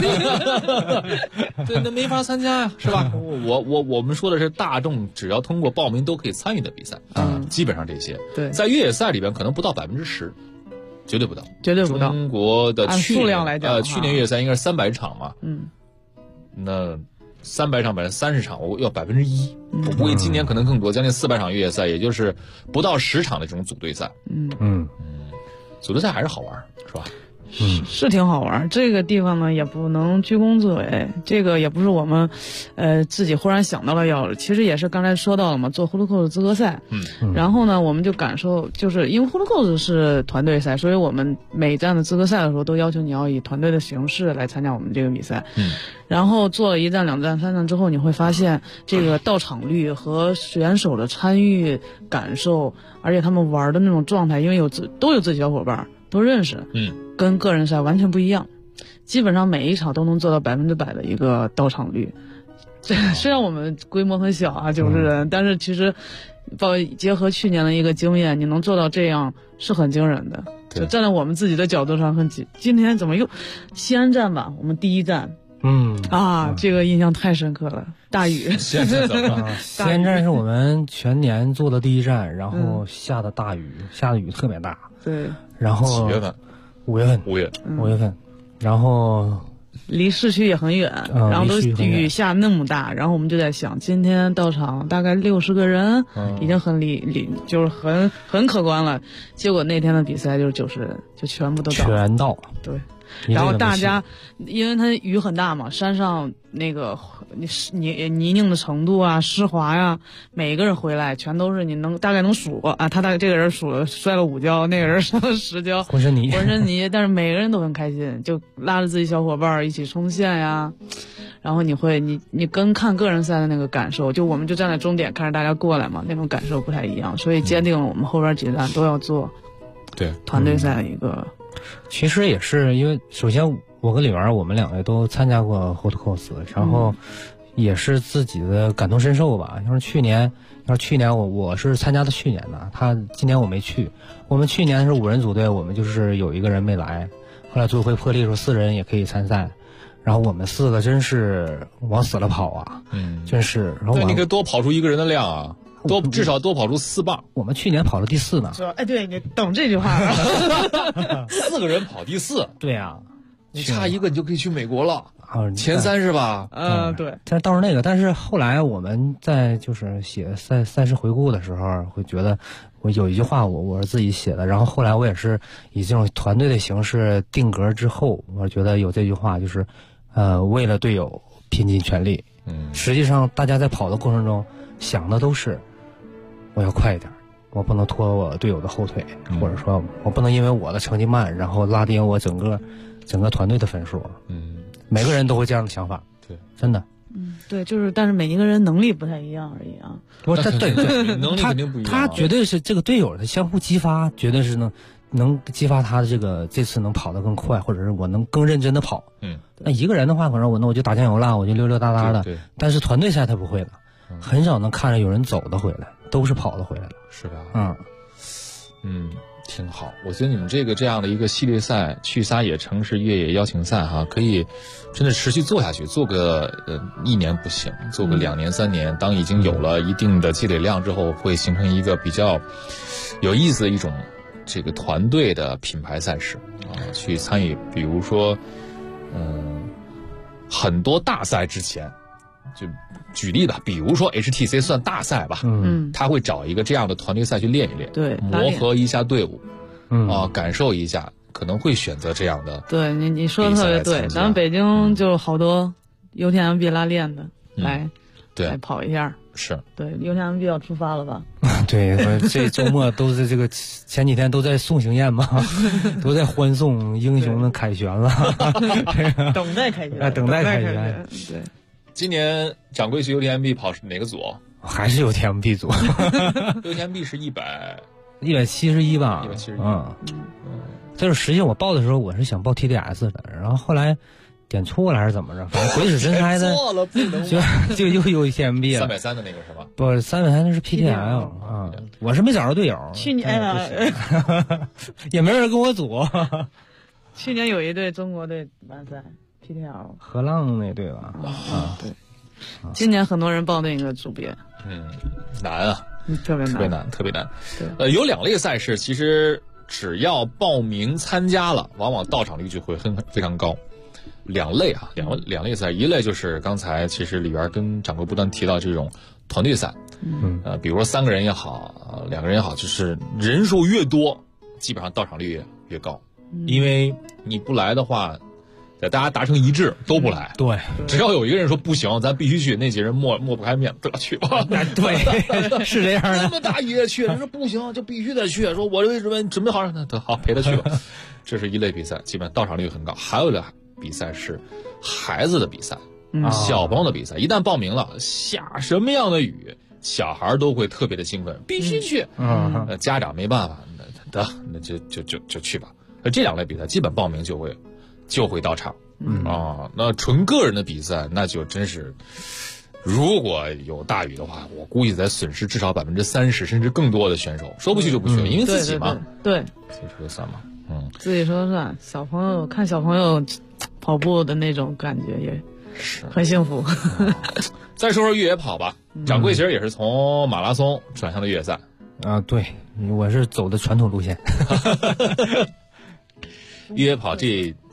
对，那没法参加呀，是吧？我们说的是大众只要通过报名都可以参与的比赛基本上这些。 对， 在越野赛里边可能不到10%，绝对不到。中国的数量来讲， 去年越野赛应该是300场嘛。那300场30场，我要1%，我估计今年可能更多，将近400场越野赛，也就是不到10场的这种组队赛。组队赛还是好玩，是吧？ 是挺好玩。这个地方呢，也不能居功自伟，这个也不是我们，自己忽然想到了要，其实也是刚才说到了嘛，做呼噜扣子资格赛。然后呢，我们就感受，就是因为呼噜扣子是团队赛，所以我们每站的资格赛的时候都要求你要以团队的形式来参加我们这个比赛。然后做了1站、2站、3站之后，你会发现这个到场率和选手的参与感受，而且他们玩的那种状态，因为都有自己小伙伴，都认识。跟个人赛完全不一样，基本上每一场都能做到100%的一个到场率。虽然我们规模很小90人，但是其实结合去年的一个经验，你能做到这样是很惊人的。就站在我们自己的角度上，今天怎么又西安站吧？我们第1站。这个印象太深刻了。大雨， 西安站是我们全年做的第1站，然后下的雨特别大。 对， 然后几月份？5月份， 然后离市区也很远，然后都雨下那么大，然后我们就在想，今天到场大概60个人，已经很就是很可观了。结果那天的比赛就是90人，就全部都全到。 对。然后大家，因为它雨很大嘛，山上那个泥泞的程度啊、湿滑呀，每个人回来全都是你大概能数啊，他大概这个人摔了5跤，那个人摔了10跤， 浑身泥， 但是每个人都很开心，就拉着自己小伙伴一起冲线呀。然后你跟看个人赛的那个感受，就我们就站在终点看着大家过来嘛，那种感受不太一样，所以坚定了我们后边几站都要做对团队赛的一个。 其实也是因为，首先我跟李媛我们2位都参加过 Hot Cross， 然后也是自己的感同身受吧。要是去年我是参加的去年的，今年我没去。我们去年是5人组队，我们就是有一个人没来，后来组会破例说4人也可以参赛，然后我们4个真是往死了跑啊，真是。然后你可以多跑出1个人的量啊。至少多跑出4棒， 我们去年跑了第4呢。 哎，对，你懂这句话了。 4个人跑第4， 对呀， 你差1个你就可以去美国了。前3是吧？ 对。 但是倒是那个，但是后来我们在就是写赛事回顾的时候，会觉得我有一句话我是自己写的，然后后来我也是以这种团队的形式定格之后，我觉得有这句话就是为了队友拼尽全力。实际上大家在跑的过程中想的都是。我要快一点，我不能拖我队友的后腿，或者说我不能因为我的成绩慢，然后拉低我整个团队的分数。每个人都会这样的想法， 对， 真的。 对，就是但是每一个人能力不太一样而已啊。 对， 能力肯定不一样。 他绝对是这个队友的相互激发，绝对是能激发他的这次能跑得更快，或者是我能更认真的跑。那一个人的话，可能我就打酱油了，我就溜溜达达的。但是团队赛他不会的，很少能看着有人走的回来。都是跑了回来了， 是吧？挺好。我觉得你们这样的一个系列赛，去撒野城市越野邀请赛哈，可以真的持续做下去，做个1年不行，做个2年3年。当已经有了一定的积累量之后，会形成一个比较有意思的一种这个团队的品牌赛事啊，去参与。比如说，很多大赛之前。就举例吧，比如说 HTC 算大赛吧，他会找一个这样的团队赛去练一练， 对， 磨合一下队伍，感受一下，可能会选择这样的。 对，你说的特别对，咱们北京就好多 UTMB 拉练的来跑一下。 是对 UTMB 要出发了吧？ 对，这周末都是这个前几天都在送行宴嘛，都在欢送英雄的凯旋了， 等待凯旋， 等待凯旋， 对。 今年掌柜去 UTMB 跑是哪个组？ 还是 UTMB 组 ？UTMB 是 171吧 ？171。 但是实际我报的时候，我是想报 TDS 的，然后后来点错了还是怎么着？反正鬼使神差的， 错了不能就又 UTMB 了。 330的那个是吧？ 不，330那是 PTL 啊。我是没找着队友， 去年也没人跟我组。 去年有一队中国队完赛。PTL 河浪那队吧， 对，今年很多人报那个组别， 难啊， 特别难。 对，有2类赛事，其实只要报名参加了，往往到场率就会非常高。2类啊，两类赛，一类就是刚才其实里边跟掌柜不断提到这种团队赛，比如说3个人也好，2个人也好，就是人数越多，基本上到场率越高，因为你不来的话。大家达成一致都不来， 对， 只要有一个人说不行，咱必须去，那几人抹不开面，得去吧。 对，是这样的。 那么大雨也去了，说不行就必须得去，说我准备好了，得好陪他去吧。这是一类比赛，基本到场率很高。还有一类比赛是孩子的比赛，小朋友的比赛，一旦报名了，下什么样的雨，小孩都会特别的兴奋，必须去。家长没办法，那就去吧。这2类比赛基本报名就会到场，那纯个人的比赛，那就真是，如果有大雨的话，我估计得损失至少30%甚至更多的选手，说不去就不去了，因为自己嘛， 对， 自己说了算嘛， 自己说了算。小朋友看小朋友跑步的那种感觉也很幸福。 再说说越野跑吧，掌柜其实也是从马拉松转向了越野赛啊，对，我是走的传统路线。 越野跑这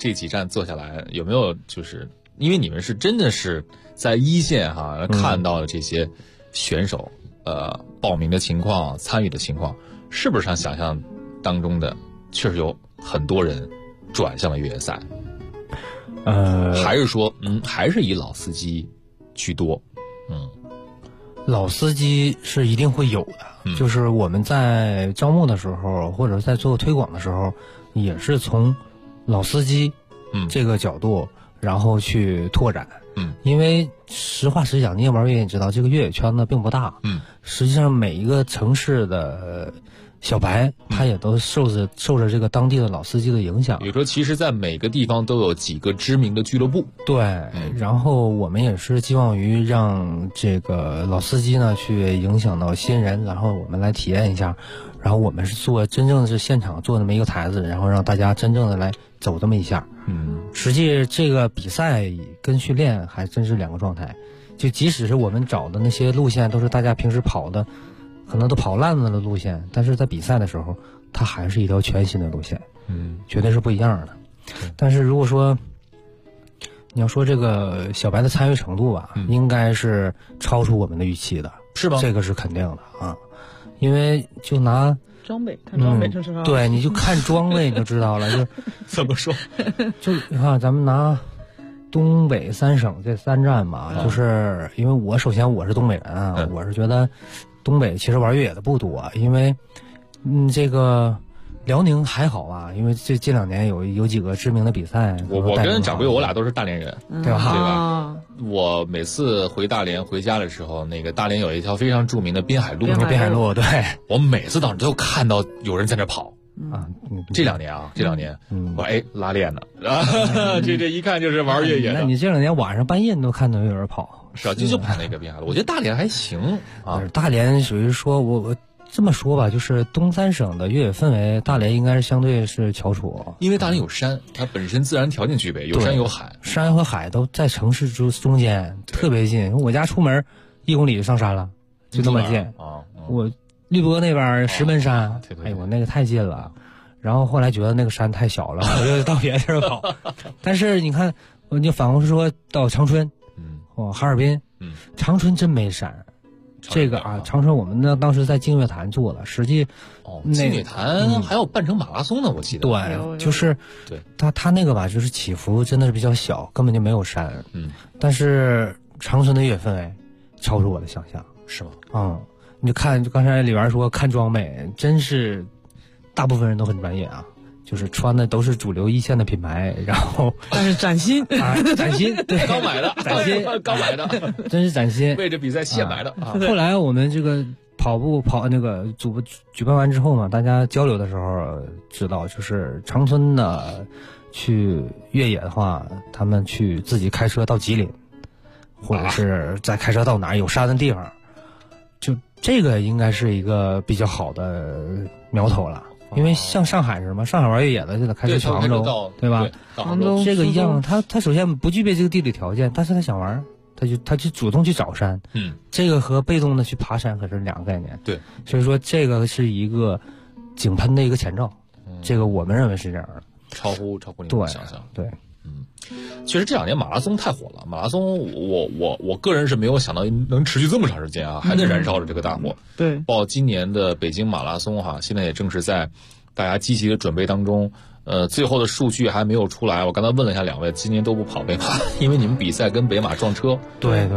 这几站做下来，有没有就是因为你们是真的是在一线看到了这些选手报名的情况、参与的情况，是不是像想象当中的确实有很多人转向了越野赛？还是说还是以老司机居多？ 老司机是一定会有的，就是我们在招募的时候，或者在做推广的时候，也是从老司机这个角度，然后去拓展。因为实话实讲，你也玩越野，你知道这个越野圈子并不大。实际上每一个城市的小白，他也都受着这个当地的老司机的影响。 比如说，其实在每个地方都有几个知名的俱乐部。 对，然后我们也是寄望于让这个老司机呢去影响到新人，然后我们来体验一下。然后我们是做真正的是现场做那么一个台子，然后让大家真正的来走这么一下。实际这个比赛跟训练还真是两个状态。就即使是我们找的那些路线都是大家平时跑的，可能都跑烂了的路线，但是在比赛的时候，它还是一条全新的路线，绝对是不一样的。但是如果说你要说这个小白的参与程度吧，应该是超出我们的预期的， 是吗？ 这个是肯定的啊，因为就拿装备看装备就是对，你就看装备你就知道了，就怎么说？ 就你看咱们拿东北三省这3站吧，就是因为首先我是东北人啊，我是觉得东北其实玩越野的不多，因为这个辽宁还好吧，因为这2年有几个知名的比赛。 我跟掌柜我俩都是大连人， 对吧？ 对吧？我每次回大连回家的时候，那个大连有一条非常著名的滨海路， 滨海路，对， 我每次到那都看到有人在那跑。这两年，我拉练呢，这一看就是玩越野的。 那你这2年晚上半夜你都看到有人跑， 是啊，就跑那个滨海路。我觉得大连还行啊， 大连属于说我这么说吧，就是东3省的越野氛围，大连应该是相对是翘楚， 因为大连有山，它本身自然条件具备，有山有海， 山和海都在城市中间，特别近。我家出门1公里就上山了，就那么近啊。 我绿波那边石门山，哎呦，那个太近了。然后后来觉得那个山太小了，我就到别的地儿跑。但是你看，你反过说到长春，哈尔滨，长春真没山。这个长春我们当时在净月潭做的，实际净月潭还有办成马拉松呢，我记得。 对，就是对它那个吧，就是起伏真的是比较小，根本就没有山。但是长春的越野氛围超出我的想象， 是吗？ 你就看，就刚才里边说看装备，真是大部分人都很专业啊，就是穿的都是主流一线的品牌，然后但是崭新崭新，对， 刚买的， 崭新， 刚买的， 真是崭新， 为这比赛现买的啊。 后来我们这个跑那个举办完之后嘛，大家交流的时候知道，就是长春的去越野的话，他们去自己开车到吉林，或者是再开车到哪儿有山的地方。就这个应该是一个比较好的苗头了，因为像上海是什么？上海玩越野的就得开车去杭州，对吧？ 杭州这个一样，他首先不具备这个地理条件，但是他想玩，他就主动去找山，这个和被动的去爬山可是两个概念。 对， 所以说这个是一个井喷的一个前兆，这个我们认为是这样的， 超乎你的想象。 对。 其实这2年马拉松太火了，马拉松我个人是没有想到能持续这么长时间啊，还在燃烧着这个大火。 对， 包括今年的北京马拉松现在也正是在大家积极的准备当中。最后的数据还没有出来，我刚才问了一下2位，今年都不跑北马，因为你们比赛跟北马撞车。 对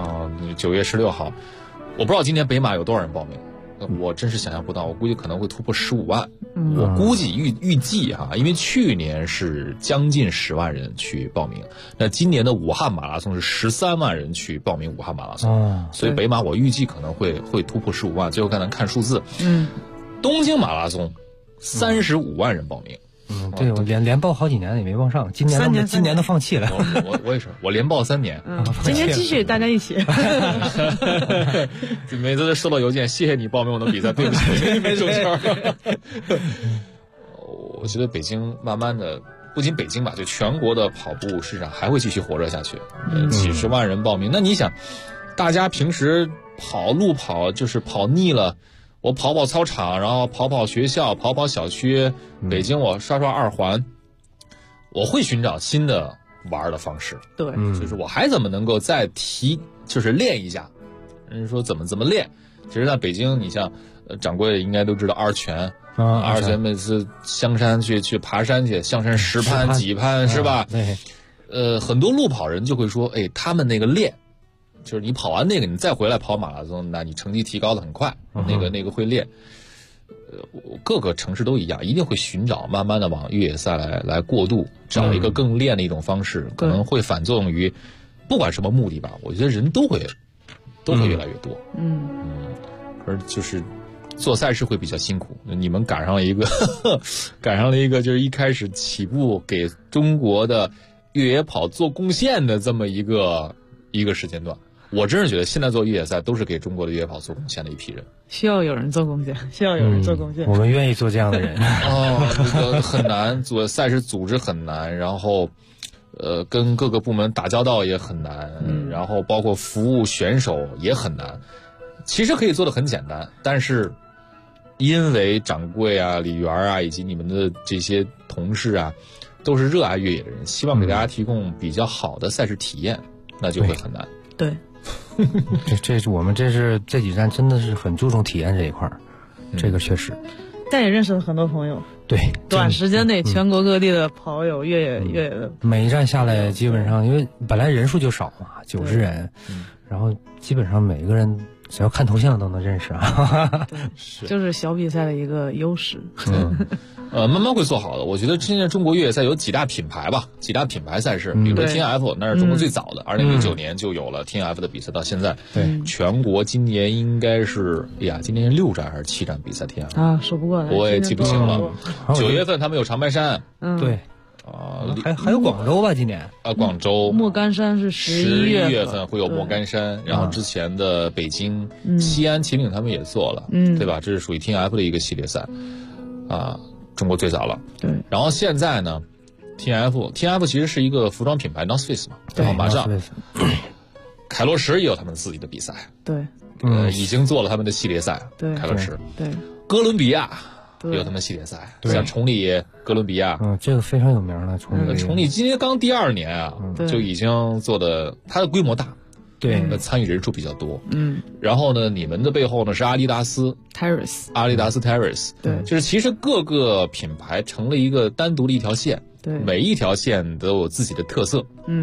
9月16号，我不知道今年北马有多少人报名。我真是想象不到，我估计可能会突破15万。我估计预计因为去年是将近10万人去报名，那今年的武汉马拉松是13万人去报名武汉马拉松，所以北马我预计可能会突破15万。最后看数字，东京马拉松35万人报名。 对，我连报好几年也没报上，今年都放弃了。 我也是，我连报3年。 今年继续，大家一起。 每次收到邮件，谢谢你报名我的比赛，对不起，没中签。我觉得北京慢慢的，不仅北京吧，就全国的跑步市场还会继续火热下去。几十万人报名，那你想，大家平时路跑就是跑腻了。我跑操场，然后跑学校，跑小区。北京我刷2环， 我会寻找新的玩的方式。 对， 就是我还怎么能够再就是练一下。人说怎么练？其实在北京，你像掌柜应该都知道二泉。二泉每次香山去爬山去，象山10攀几攀是吧？ 对。 很多路跑人就会说，哎，他们那个练，就是你跑完那个，你再回来跑马拉松，那你成绩提高的很快。那个会练。各个城市都一样，一定会寻找慢慢的往越野赛来过渡，找一个更练的一种方式，可能会反作用于不管什么目的吧。我觉得人都会越来越多。而就是做赛事会比较辛苦，你们赶上了一个就是一开始起步给中国的越野跑做贡献的这么一个时间段。我真是觉得现在做越野赛都是给中国的越野跑做贡献的一批人， 需要有人做贡献，需要有人做贡献。 我们愿意做这样的人。 这个很难，做赛事组织很难，然后跟各个部门打交道也很难，然后包括服务选手也很难。其实可以做得很简单，但是因为掌柜啊、李源啊以及你们的这些同事啊，都是热爱越野的人，希望给大家提供比较好的赛事体验，那就会很难。 对。 这是我们这几站真的是很注重体验这一块儿，这个确实。 但也认识了很多朋友。 对， 短时间内全国各地的跑友越野的。 每一站下来，基本上因为本来人数就少嘛，90人，然后基本上每个人只要看头像都能认识啊。 对，就是小比赛的一个优势。 慢慢会做好的。我觉得现在中国越野赛有几大品牌赛事，比如说 TNF， 那是中国最早的，2009年就有了 TNF 的比赛，到现在，全国今年应该是，今年是6站还是7站比赛 TNF 啊？数不过来， 我也记不清了。9月份他们有长白山， 对。还有广州吧，今年广州莫干山是11 月份会有莫干山，然后之前的北京、西安、秦岭他们也做了，对吧？这是属于 TNF 的一个系列赛，中国最早了。 对， 然后现在呢 ，TNF 其实是一个服装品牌 North Face 嘛，然后马上凯洛石也有他们自己的比赛， 对， 已经做了他们的系列赛， 对， 凯洛石， 对， 哥伦比亚。也有他们系列赛，像崇礼、哥伦比亚， 这个非常有名了。 崇礼今年刚第2年啊，就已经做的，它的规模大， 对， 参与人数比较多，然后呢，你们的背后呢是阿迪达斯 Terrace， 对， 就是其实各个品牌成了一个单独的一条线， 对， 每一条线都有自己的特色，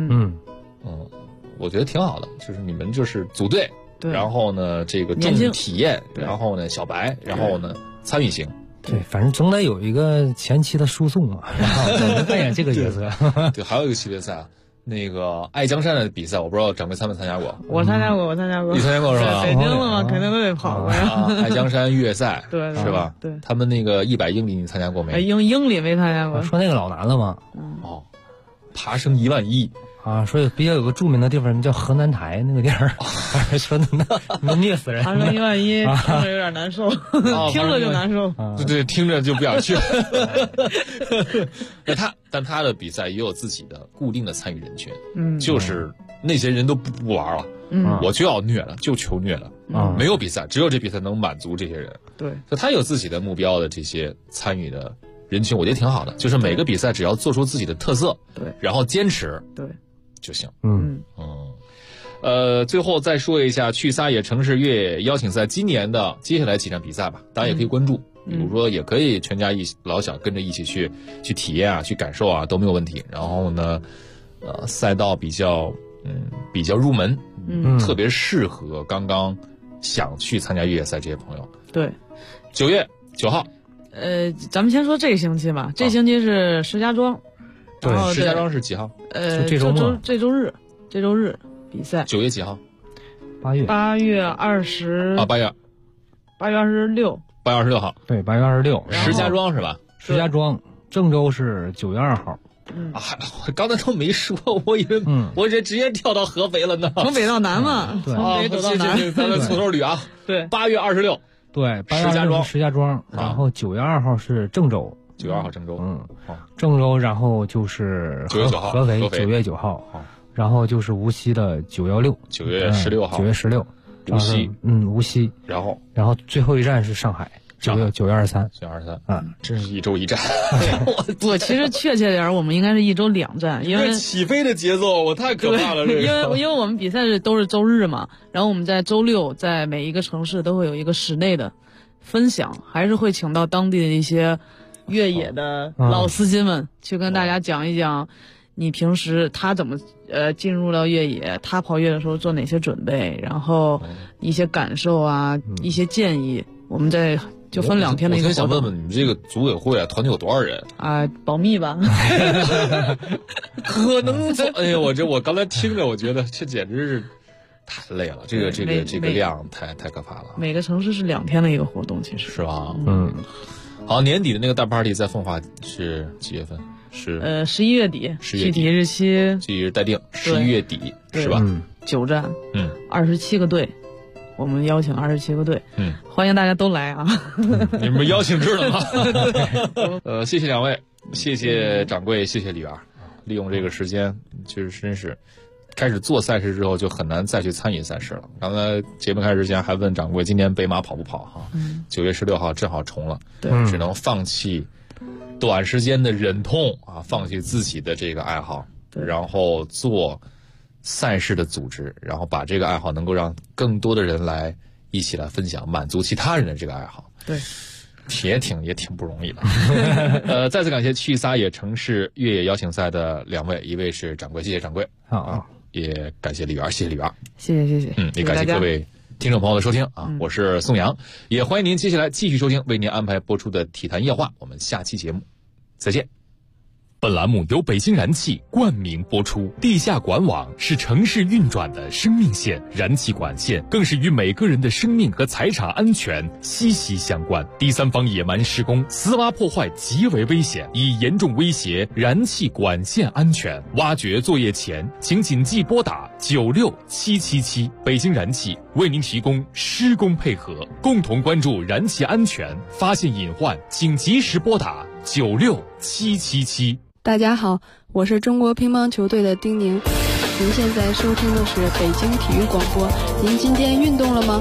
我觉得挺好的，就是你们就是组队，然后呢这个重体验，然后呢小白，然后呢参与型。 对，反正总得有一个前期的输送嘛，然后能扮演这个角色。 对，还有一个系列赛，那个爱江山的比赛，我不知道掌柜参没参加过。 我参加过。 你参加过是吧？ 北京了嘛，肯定都得跑过呀。 爱江山越野赛， 对， 是吧？ 对， 他们那个100英里你参加过没？ 英里没参加过。 说那个老难了吗？ 爬升11000。 说比较有个著名的地方叫河南台那个地儿，说能虐死人。 爬升11000，听着有点难受，听着就难受。 对，听着就不想去。但他的比赛也有自己的固定的参与人群，就是那些人都不玩了，我就要虐了，就求虐了，没有比赛，只有这比赛能满足这些人。 对， 所以他有自己的目标的这些参与的人群，我觉得挺好的。就是每个比赛只要做出自己的特色， 对， 然后坚持， 对。 就行。最后再说一下去撒野城市越野邀请赛今年的接下来几场比赛吧，大家也可以关注，比如说也可以全家老小跟着一起去体验啊，去感受啊，都没有问题。然后呢，赛道比较入门，特别适合刚刚想去参加越野赛这些朋友。 对 ，9月9号。 咱们先说这个星期吧，这星期是石家庄。 对，石家庄是几号？ 这周日比赛。 9月几号 ？8月 20 啊，8月 26。 8月26号。 对，8月26。 石家庄是吧？ 石家庄，郑州是9月2号。 刚才都没说，我以为我这直接跳到合肥了呢。 从北到南嘛，从北走到南。 咱们从头捋啊。 对 ，8月26。 对，8月26是石家庄，然后9月2号是郑州。 9月2号郑州， 郑州，然后就是 9月9号合肥9月9号，然后就是无锡的916， 9月16号 ，9月16， 无锡， 无锡， 然后最后一站是上海 9月23， 真是一周一站。 我其实确切点，我们应该是一周2站，因为起飞的节奏我太可怕了。 因为我们比赛都是周日嘛，然后我们在周6在每一个城市都会有一个室内的分享，还是会请到当地的一些越野的老司机们去跟大家讲一讲。你平时他怎么进入到越野，他跑越野的时候做哪些准备，然后一些感受啊，一些建议，我们就分2天的一个活动。 我想问问你们这个组委会啊，团队有多少人啊？保密吧。 可能哎呀，我刚才听着，我觉得这简直是太累了，这个量太可怕了。 每个城市是2天的一个活动，其实是吧？好，年底的那个大 party 在奉化是几月份？是 11月底，具体日期待定，11月底是吧 ？9站，27个队，我们邀请27个队，欢迎大家都来啊！ 你们邀请制了吗？谢谢2位，谢谢掌柜，谢谢李源，利用这个时间，就是真是开始做赛事之后就很难再去参与赛事了。刚才节目开始之前还问掌柜，今年北马跑不跑哈？9月16号正好重了，只能放弃短时间的忍痛啊，放弃自己的这个爱好，然后做赛事的组织，然后把这个爱好能够让更多的人来一起来分享，满足其他人的这个爱好。 对， 也挺不容易的。再次感谢去撒野城市越野邀请赛的2位，一位是掌柜，谢谢掌柜也感谢李源，谢谢李源， 谢谢。 也感谢各位听众朋友的收听啊，我是宋阳，也欢迎您接下来继续收听为您安排播出的体坛夜话，我们下期节目再见。 本栏目由北京燃气冠名播出。地下管网是城市运转的生命线，燃气管线更是与每个人的生命和财产安全息息相关。第三方野蛮施工、私挖破坏极为危险，已严重威胁燃气管线安全。挖掘作业前，请谨记拨打96777。北京燃气为您提供施工配合，共同关注燃气安全，发现隐患请及时拨打96777。 大家好，我是中国乒乓球队的丁宁，您现在收听的是北京体育广播。您今天运动了吗？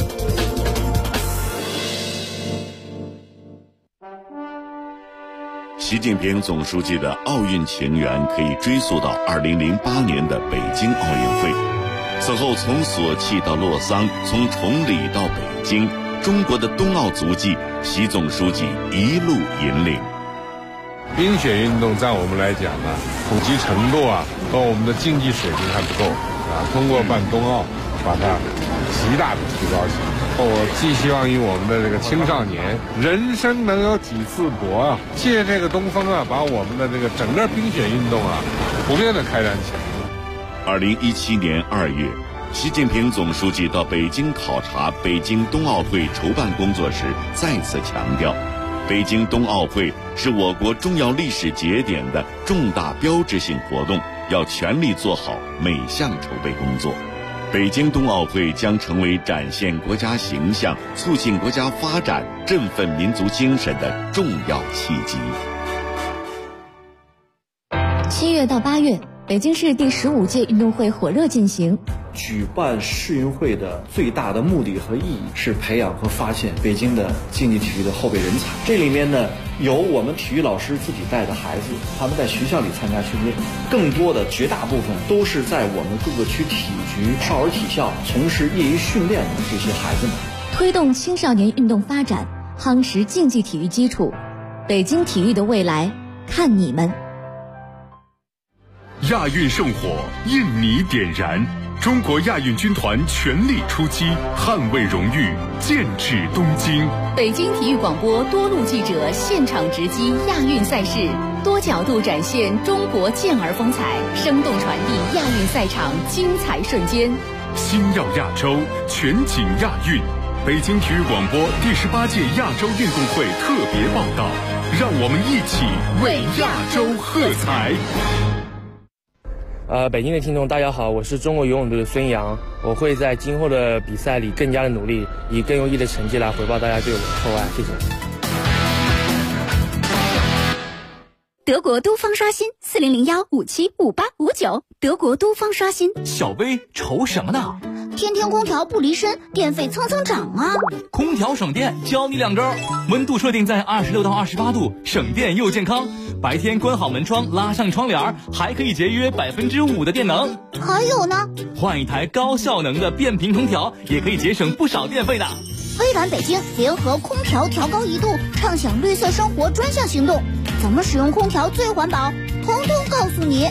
习近平总书记的奥运情缘可以追溯到2008年的北京奥运会，此后从索契到洛桑，从崇礼到北京，中国的冬奥足迹，习总书记一路引领。 冰雪运动在我们来讲呢，普及程度啊和我们的竞技水平还不够啊。通过办冬奥，把它极大的提高起来。我寄希望于我们的这个青少年，人生能有几次搏啊！借这个东风啊，把我们的这个整个冰雪运动啊，普遍的开展起来。 2017年2月，习近平总书记到北京考察北京冬奥会筹办工作时，再次强调，北京冬奥会是我国重要历史节点的重大标志性活动，要全力做好每项筹备工作。北京冬奥会将成为展现国家形象、促进国家发展、振奋民族精神的重要契机。 7月到8月，北京市第15届运动会火热进行。 举办世运会的最大的目的和意义是培养和发现北京的竞技体育的后备人才。这里面呢，有我们体育老师自己带的孩子，他们在学校里参加训练，更多的绝大部分都是在我们各个区体局、少儿体校从事业余训练的这些孩子们。 推动青少年运动发展，夯实竞技体育基础，北京体育的未来看你们。 亚运圣火，印尼点燃。中国亚运军团全力出击，捍卫荣誉，剑指东京。 北京体育广播多路记者现场直击亚运赛事，多角度展现中国健儿风采，生动传递亚运赛场精彩瞬间。 星耀亚洲，全景亚运。北京体育广播第18届亚洲运动会特别报道，让我们一起为亚洲喝彩。 北京的听众大家好，我是中国游泳队的孙杨，我会在今后的比赛里更加的努力，以更优异的成绩来回报大家对我的厚爱，谢谢。 德国都方刷新4001575859，德国都方刷新。 小薇愁什么呢？ 天天空调不离身，电费蹭蹭涨啊！ 空调省电，教你2招：温度设定在26到28度，省电又健康。白天关好门窗，拉上窗帘，还可以节约5%的电能。 还有呢， 换一台高效能的变频空调，也可以节省不少电费的。 微软北京联合空调调高1度，畅享绿色生活专项行动，怎么使用空调最环保？通通告诉你。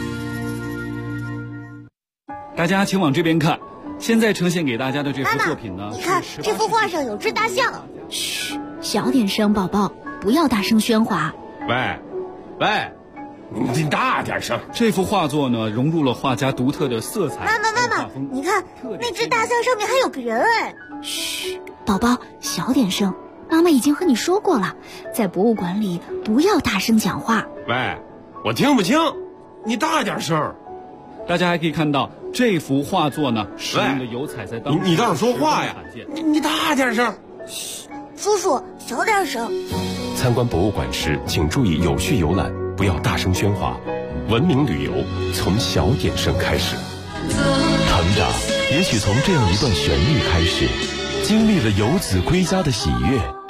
大家请往这边看，现在呈现给大家的这幅作品呢， 你看这幅画上有只大象。 嘘，小点声，宝宝，不要大声喧哗。 喂，你大点声。这幅画作呢，融入了画家独特的色彩。 妈妈，你看那只大象上面还有个人哎。嘘，宝宝，小点声。妈妈已经和你说过了，在博物馆里不要大声讲话。 喂，我听不清，你大点声。大家还可以看到这幅画作呢，使用的油彩在当你倒是说话呀！你大点声。 嘘，叔叔，小点声。 参观博物馆时，请注意有序游览，不要大声喧哗。文明旅游从小点声开始。成长也许从这样一段旋律开始，经历了游子归家的喜悦。